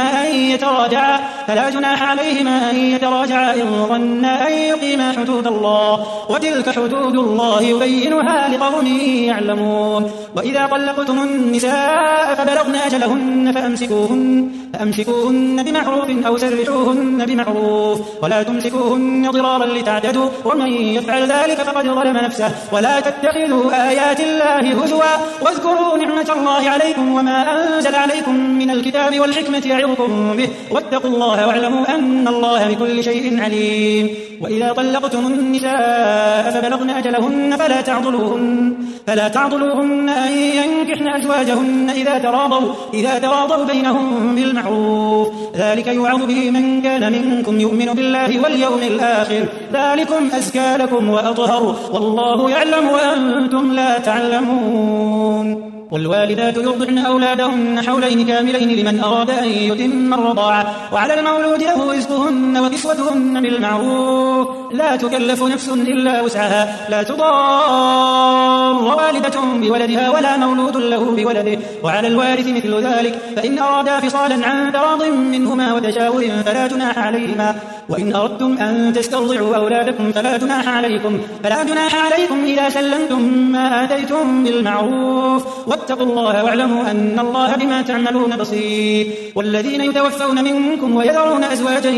عليهما أن يتراجعا إن ظنا أن يقيما حدود الله وتلك حدود الله يبينها لقوم يعلمون وإذا طلقتم النساء فبلغن أجلهن فأمسكوهن بمعروف أو سرحوهن بمعروف ولا تمسكوهن ضرارا لتعتدوا ومن يفعل ذلك فقد ظلم نفسه ولا تتخذوا آيات الله هزوا واذكروا نعمة الله عليكم وما أنزل عليكم من الكتاب والحكمة يعظكم به واتقوا الله واعلموا أن الله بكل شيء عليم وإذا طلقتم النساء فبلغن أجلهن فلا تعضلوهن أن ينكحن أزواجهن إذا تراضوا بينهم بالمعروف ذلك يوعظ به من كان منكم يؤمن بالله واليوم الآخر ذلكم أزكى لكم وأطهر والله يعلم وأنتم لا تعلمون والوالدات يرضعن أولادهن حولين كاملين لمن أراد أن يتم الرضاعة وعلى المولود له رزقهن وكسوتهن بالمعروف لا تكلف نفس إلا وسعها لا تضار والدة بولدها ولا مولود له بولده وعلى الوارث مثل ذلك فإن أرادا فصالا عن تراض منهما وتشاور فلا جناح عليهما وإن أردتم أن تسترضعوا أولادكم فلا جناح عليكم إذا سلمتم ما آتيتم بالمعروف واتقوا الله واعلموا أن الله بما تعملون بصير والذين يتوفون منكم ويذرون أزواجا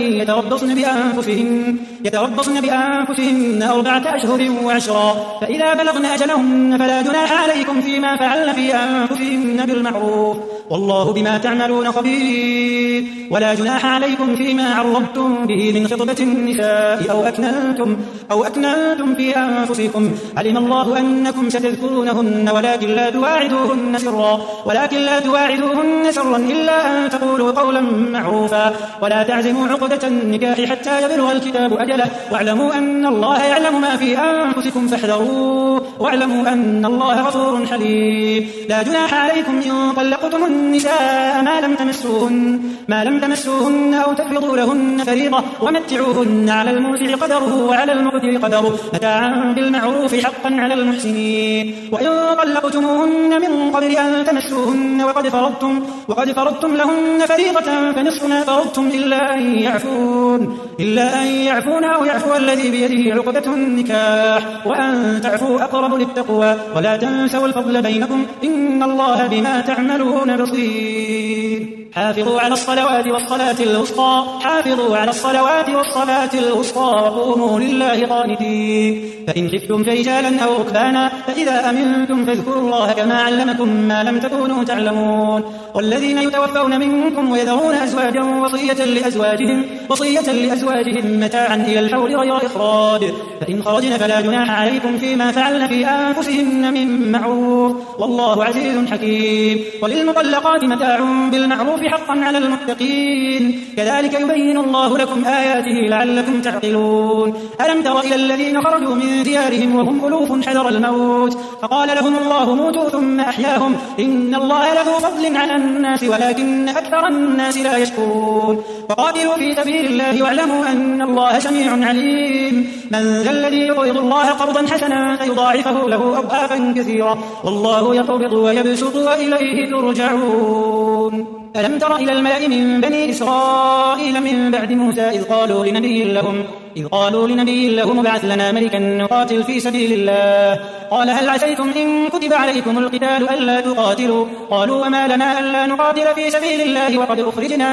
يتربصن بأنفسهن 4 أشهر و10 فإذا بلغن أجلهن فلا جناح عليكم فيما فعلن في أنفسهن بالمعروف والله بما تعملون خبير ولا جناح عليكم فيما عرضتم به من خطبة النساء أو أكننتم في أنفسكم علم الله أنكم ستذكرونهن ولكن لا تواعدوهن سرا إلا أن تقولوا قولا معروفا ولا تعزموا عقدة النكاح حتى يبلغ الكتاب أجله واعلموا أن الله يعلم ما في أنفسكم فاحذروه واعلموا أن الله غفور حليم لا جناح عليكم إن طلقتم النساء ما لم تمسوهن أو تفرضوا لهن فريضة ومتعوهن على الموسع قدره وعلى المقتر قدره متاعا بالمعروف حقا على المحسنين وإن طلقتموهن من قبل أن تمسوهن وقد فرضتم لهن فريضة فنصف ما فرضتم إلا أن يعفون أو يعفو الذي بيده عقدة النكاح وأن تعفوا أقرب للتقوى ولا تنسوا الفضل بينكم إن الله بما تعملون بصير بصير حافظوا على الصلوات والصلاة الوسطى وقوموا لله قانتين فإن خفتم فرجالا أو ركبانا فإذا أمنتم فاذكروا الله كما علمكم ما لم تكونوا تعلمون والذين يتوفون منكم ويذرون أزواجا وصية لأزواجهم متاعا إلى الحول غير إخراج فإن خرجن فلا جناح عليكم فيما فعلن في أنفسهن من معروف والله عزيز حكيم وللمطلقات متاع بالمعروف حقا على المتقين كذلك يبين الله لكم آياته لعلكم تعقلون ألم تر إلى الذين خرجوا من ديارهم وهم ألوف حذر الموت فقال لهم الله موتوا ثم أحياهم إن الله لذو فضل على الناس ولكن أكثر الناس لا يشكرون وقاتلوا في سبيل الله واعلموا أن الله سميع عليم من ذا الذي يقرض الله قرضا حسنا فيضاعفه له أضعافا كثيرة والله يقبض ويبسط وإليه ترجعون ألم تر إلى الملأ من بني إسرائيل من بعد موسى إذ قالوا لنبي لهم ابعث لنا ملكا نقاتل في سبيل الله قال هل عسيتم إن كتب عليكم القتال ألا تقاتلوا قالوا وما لنا ألا نقاتل في سبيل الله وقد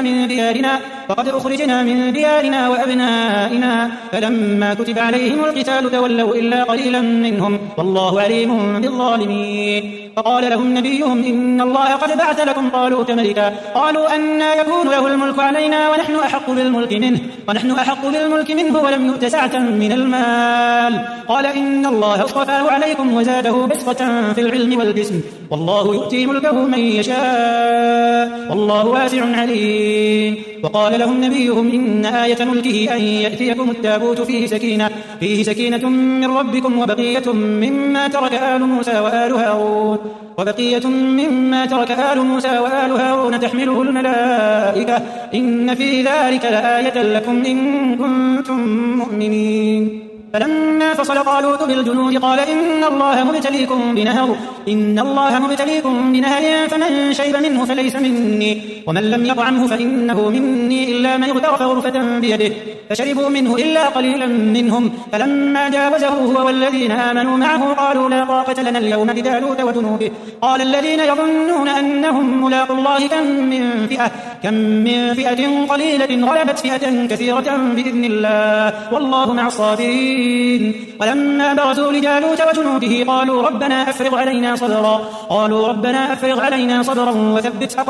أخرجنا من ديارنا وأبنائنا فلما كتب عليهم القتال تولوا إلا قليلا منهم والله عليم بالظالمين فقال لهم نبيهم إن الله قد بعث لكم طالوت ملكا قالوا أنى يكون له الملك علينا ونحن أحق بالملك منه ولم يؤت سعة من المال قال إن الله اصطفاه عليكم وزاده بسطة في العلم والجسم والله يؤتي ملكه من يشاء والله واسع عليم وقال لهم نبيهم إن آية ملكه أن يأتيكم التابوت فيه سكينة من ربكم وبقية مما ترك آل موسى وآل هارون تحمله الملائكة إن في ذلك لآية لكم إن كنتم مؤمنين فلما فصل طالوت بالجنود قال إن الله مبتليكم بنهر فمن شرب منه فليس مني ومن لم يطعمه فإنه مني إلا من اغترف غرفة بيده فشربوا منه إلا قليلا منهم فلما جاوزه هو والذين آمنوا معه قالوا لا طاقة لنا اليوم بجالوت وجنوده قال الذين يظنون أنهم ملاقوا الله كم من فئة قليلة غلبت فئة كثيرة بإذن الله والله مع الصابرين ولما برزوا لجالوت وجنوده قالوا ربنا أفرغ علينا صبرا وثبت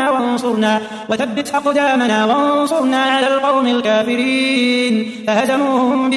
أقدامنا وانصرنا على القوم الكافرين فهزموهم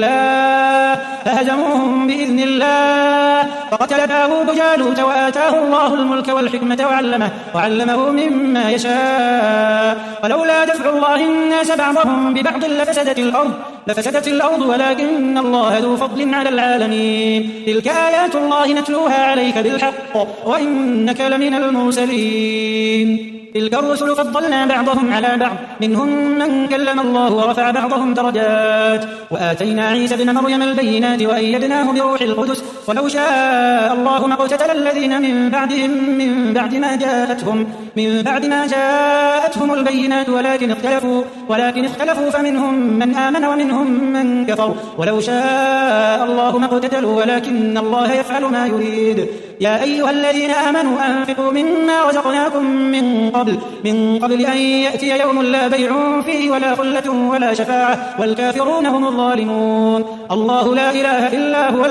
بإذن الله فقتل داود جالوت وآتاه الله الملك والحكمة وعلمه مما يشاء ولولا دفع الله الناس بعضهم ببعض لفسدت الأرض ولكن الله ذو فضل على العالمين تلك آيات الله نتلوها عليك بالحق وإنك لمن المرسلين تلك الرسل فضلنا بعضهم على بعض منهم من كلم الله ورفع بعضهم درجات وآتينا عيسى ابن مريم البينات وأيدناه بروح القدس ولو شاء الله ما اقتتل الذين من بعدهم من بعد ما جاءتهم البينات ولكن اختلفوا فمنهم من آمن ومنهم من كفر ولو شاء الله ما اقتتلوا ولكن الله يفعل ما يريد يا أيها الذين آمنوا أنفقوا مما رزقناكم من قبل أن يأتي يوم لا بيع فيه ولا خلة ولا شفاعة والكافرون هم الظالمون الله لا إله إلا هو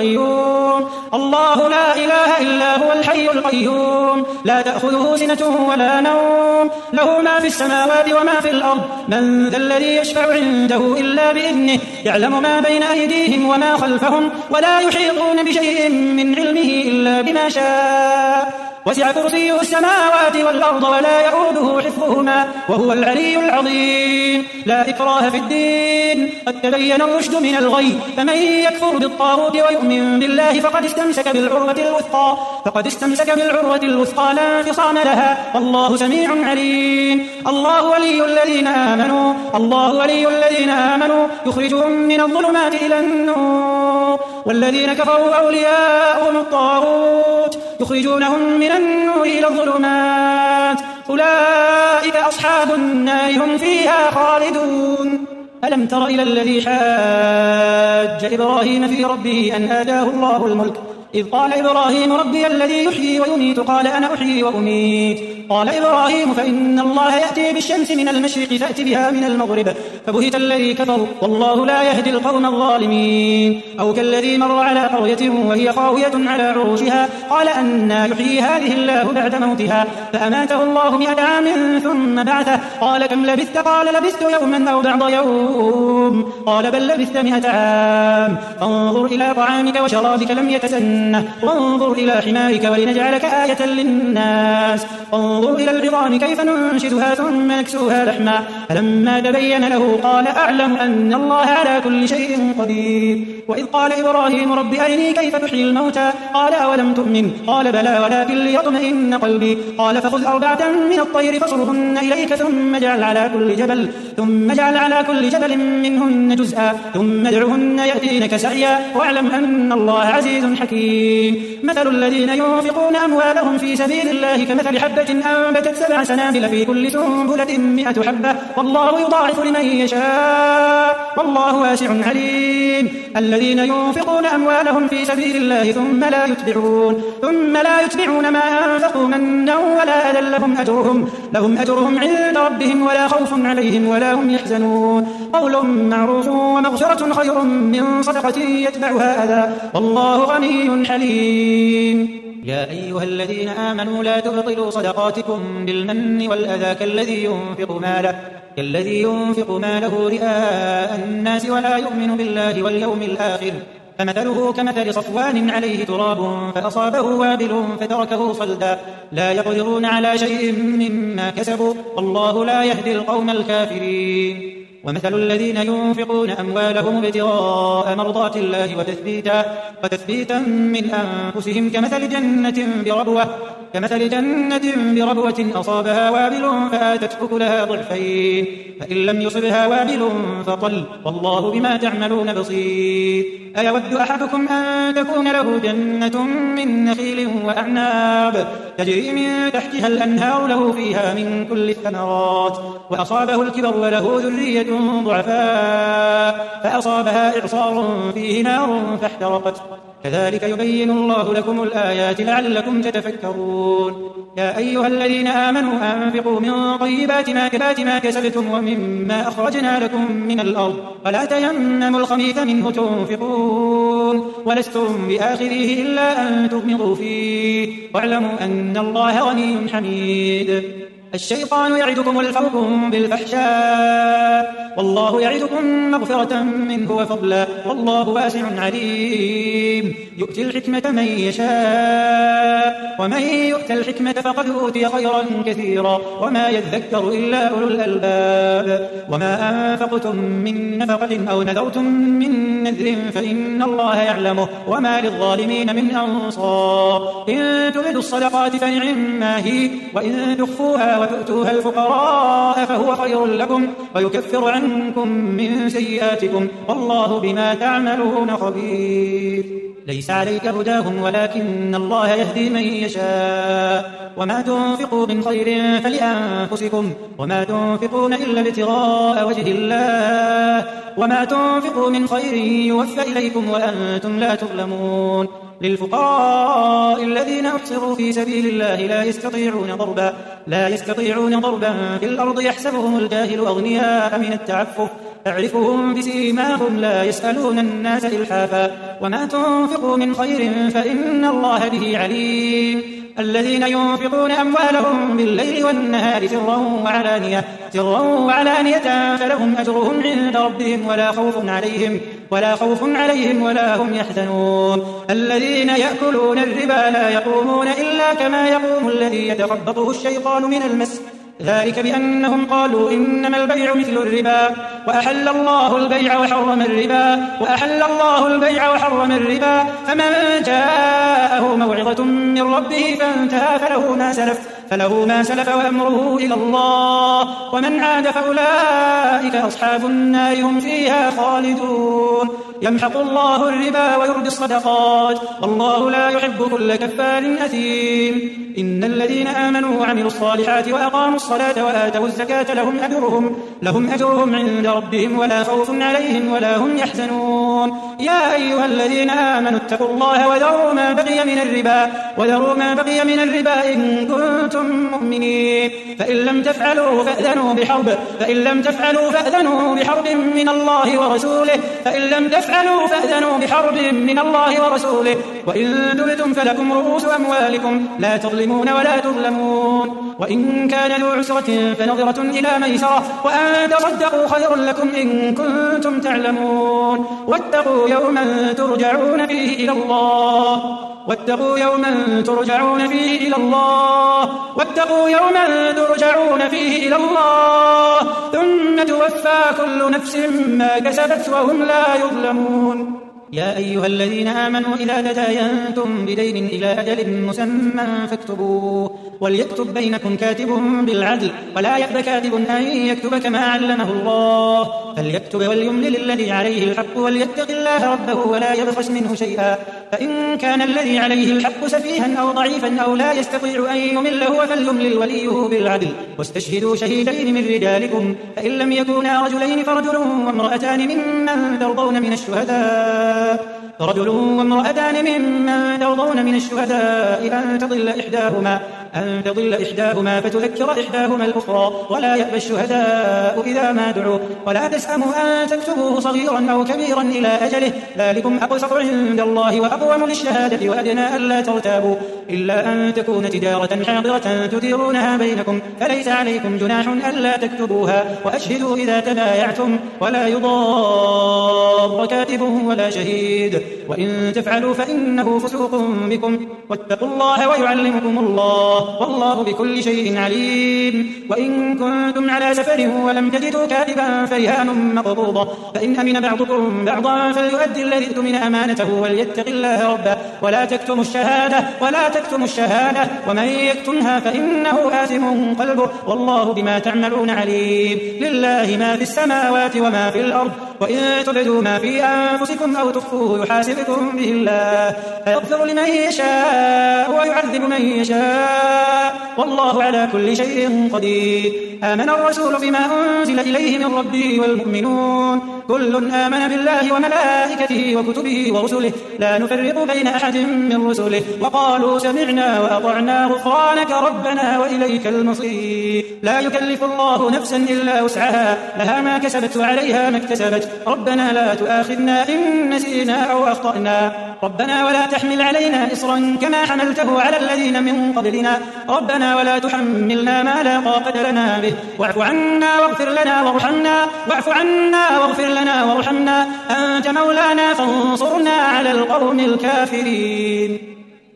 الحي القيوم لا تأخذه سنة ولا نوم له ما في السماوات وما في الأرض من ذا الذي يشفع عنده إلا بإذنه يعلم ما بين أيديهم وما خلفهم ولا يحيطون بشيء من علمه إلا بما شاء وسع كرسيه السماوات والأرض ولا يؤوده حفظهما وهو العلي العظيم لا إكراه في الدين قد تبين الرشد من الغي فمن يكفر بالطاغوت ويؤمن بالله فقد استمسك بالعروة الوثقى لا انفصام لها والله سميع عليم الله ولي الذين آمنوا يخرجهم من الظلمات إلى النور والذين كفروا أولياؤهم الطاغوت يخرجونهم من النور إلى الظلمات أولئك أصحاب النار هم فيها خالدون ألم تر إلى الذي حاج إبراهيم في ربه أن آتاه الله الملك إذ قال إبراهيم ربي الذي يحيي ويميت قال أنا أحيي وأميت قال إبراهيم فإن الله يأتي بالشمس من المشرق فأت بها من المغرب فبهت الذي كفر والله لا يهدي القوم الظالمين. أو كالذي مر على قرية وهي خاوية على عروشها قال أنى يحيي هذه الله بعد موتها فأماته الله 100 عام ثم بعثه قال كم لبثت قال لبثت يوما أو بعض يوم قال بل لبثت 100 عام فانظر إلى طعامك وشرابك لم يتسنه وانظر إلى حمارك ولنجعلك آية للناس وانظر إلى العظام كيف ننشدها ثم نكسوها لحما فلما تبين له قال أعلم أن الله على كل شيء قدير. وإذ قال إبراهيم رب أرني كيف تحيي الموتى قال أولم تؤمن قال بلى ولكن ليطمئن قلبي قال فخذ 4 من الطير فصرهن إليك ثم اجعل على كل جبل منهن جزءا ثم ادعهن يأتينك سعيا واعلم أن الله عزيز حكيم. مثل الذين ينفقون أموالهم في سبيل الله كمثل حبة أنبتت 7 سنابل في كل سنبلة 100 حبة والله يضاعف لمن يشاء والله واسع عليم. الذين ينفقون أموالهم في سبيل الله ثم لا يتبعون ما أنفقوا منا ولا أذى لهم أجرهم عند ربهم ولا خوف عليهم ولا هم يحزنون. قول معروف ومغفرة خير من صدقة يتبعها أذى والله غني حليم. يا أيها الذين آمنوا لا تبطلوا صدقاتكم بالمن والأذى كالذي ينفق ماله رئاء الناس ولا يؤمن بالله واليوم الآخر فمثله كمثل صفوان عليه تراب فأصابه وابل فتركه صلدا لا يقدرون على شيء مما كسبوا والله لا يهدي القوم الكافرين. ومثل الذين ينفقون أموالهم ابتغاء مرضات الله وتثبيتا من أنفسهم كمثل جنة بربوة أصابها وابل فآتت أكلها ضعفين فإن لم يصبها وابل فطل والله بما تعملون بصير. أيود أحدكم أن تكون له جنة من نخيل وأعناب تجري من تحتها الأنهار له فيها من كل الثمرات وأصابه الكبر وله ذرية ضعفاء فأصابها إعصار فيه نار فاحترقت كذلك يبين الله لكم الآيات لعلكم تتفكرون. يا أيها الذين آمنوا أنفقوا من طيبات ما كسبتم ومما أخرجنا لكم من الأرض ولا تيمموا الخبيث منه تنفقون ولستم بآخره إلا أن تغمضوا فيه واعلموا أن الله غني حميد. الشيطان يعدكم الفقر بالفحشاء والله يعدكم مغفرة منه وفضلا والله واسع عليم. يؤتي الحكمة من يشاء ومن يؤت الحكمة فقد أوتي خيرا كثيرا وما يذكر إلا أولو الألباب. وما أنفقتم من نفقة أو نذرتم من نذر فإن الله يعلمه وما للظالمين من أنصار. إن تبدوا الصدقات فنعما هي وإن تخفوها وتؤتوها الفقراء فهو خير لكم ويكفر عنكم من سيئاتكم والله بما تعملون خبير. ليس عليك هداهم ولكن الله يهدي من يشاء وما تنفقوا من خير فلأنفسكم وما تنفقون إلا ابتغاء وجه الله وما تنفقوا من خير يوفى إليكم وأنتم لا تظلمون. للفقراء الذين أحصروا في سبيل الله لا يستطيعون ضربا في الأرض يحسبهم الجاهل أغنياء من التعفف تعرفهم بسيماهم لا يسألون الناس إلحافا وما تنفقوا من خير فإن الله به عليم. الذين ينفقون أموالهم بالليل والنهار سرا وعلانية فلهم أجرهم عند ربهم ولا خوف عليهم ولا هم يحزنون. الذين يأكلون الربا لا يقومون إلا كما يقوم الذي يتخبطه الشيطان من المس ذلك بأنهم قالوا إنما البيع مثل الربا وأحل الله البيع وحرم الربا فمن جاءه موعظة من ربه فانتهى فله ما سلف وأمره إلى الله ومن عاد فأولئك أصحاب النار هم فيها خالدون. يمحق الله الربا ويربي الصدقات والله لا يحب كل كفار أثيم. إن الذين آمنوا وعملوا الصالحات وأقاموا الصلاة وآتوا الزكاة لهم أجرهم عند ربهم ولا خوف عليهم ولا هم يحزنون. يا أيها الذين آمنوا اتقوا الله وذروا ما بقي من الربا إن كنتم مؤمنين. فإن لم تفعلوا فأذنوا بحرب من الله ورسوله وإن تبتم فلكم رؤوس أموالكم لا تظلمون ولا تظلمون. وإن كان ذو عسرة فنظرة إلى ميسرة وأن تصدقوا خير لكم إن كنتم تعلمون. واتقوا يوما ترجعون فيه إلى الله ثم توفى كل نفس ما كسبت وهم لا يظلمون. يا أيها الذين آمنوا إذا تداينتم بدين إلى أجل مسمى فاكتبوه وليكتب بينكم كاتب بالعدل ولا يأب كاتب أن يكتب كما علمه الله فليكتب وليملل الذي عليه الحق وليتق الله ربه ولا يبخس منه شيئا. فإن كان الذي عليه الحق سفيها أو ضعيفا أو لا يستطيع أن يمل هو فليملل وليه بالعدل واستشهدوا شهيدين من رجالكم فإن لم يكونا رجلين فرجل وامرأتان ممن ترضون من الشهداء أن تضل إحداهما فتذكر إحداهما الأخرى ولا يأبى الشهداء إذا ما دعوا ولا تسأموا أن تكتبوه صغيرا أو كبيرا إلى أجله ذلكم أقسط عند الله وأقوم للشهادة وأدنى ألا ترتابوا إلا أن تكون تجارة حاضرة تديرونها بينكم فليس عليكم جناح ألا تكتبوها وأشهدوا إذا تبايعتم ولا يضار كاتب ولا شهيد وإن تفعلوا فإنه فسوق بكم واتقوا الله ويعلمكم الله والله بكل شيء عليم. وإن كنتم على سفر ولم تجدوا كاتبا فرهان مقبوضة فإن أمن بعضكم بعضا فليؤدي الذي اؤتمن أمانته وليتق الله ربه ولا تكتموا الشهادة ومن يكتمها فإنه آثم قلبه والله بما تعملون عليم. لله ما في السماوات وما في الأرض وإن تبدوا ما في أنفسكم أو تخفوه يحاسبكم به الله فيغفر لمن يشاء ويعذب من يشاء والله على كل شيء قدير. آمن الرسول بما أنزل إليه من ربه والمؤمنون كل آمن بالله وملائكته وكتبه ورسله لا نفرق بين أحد من رسله وقالوا سمعنا وأطعنا غفرانك ربنا وإليك المصير. لا يكلف الله نفسا إلا وسعها لها ما كسبت وعليها ما اكتسبت ربنا لا تؤاخذنا إن نسينا أو أخطأنا ربنا ولا تحمل علينا إصرا كما حملته على الذين من قبلنا ربنا ولا تحملنا ما لا طاقة لنا به واعف عنا واغفر لنا وارحمنا أنت مولانا فانصرنا على القوم الكافرين.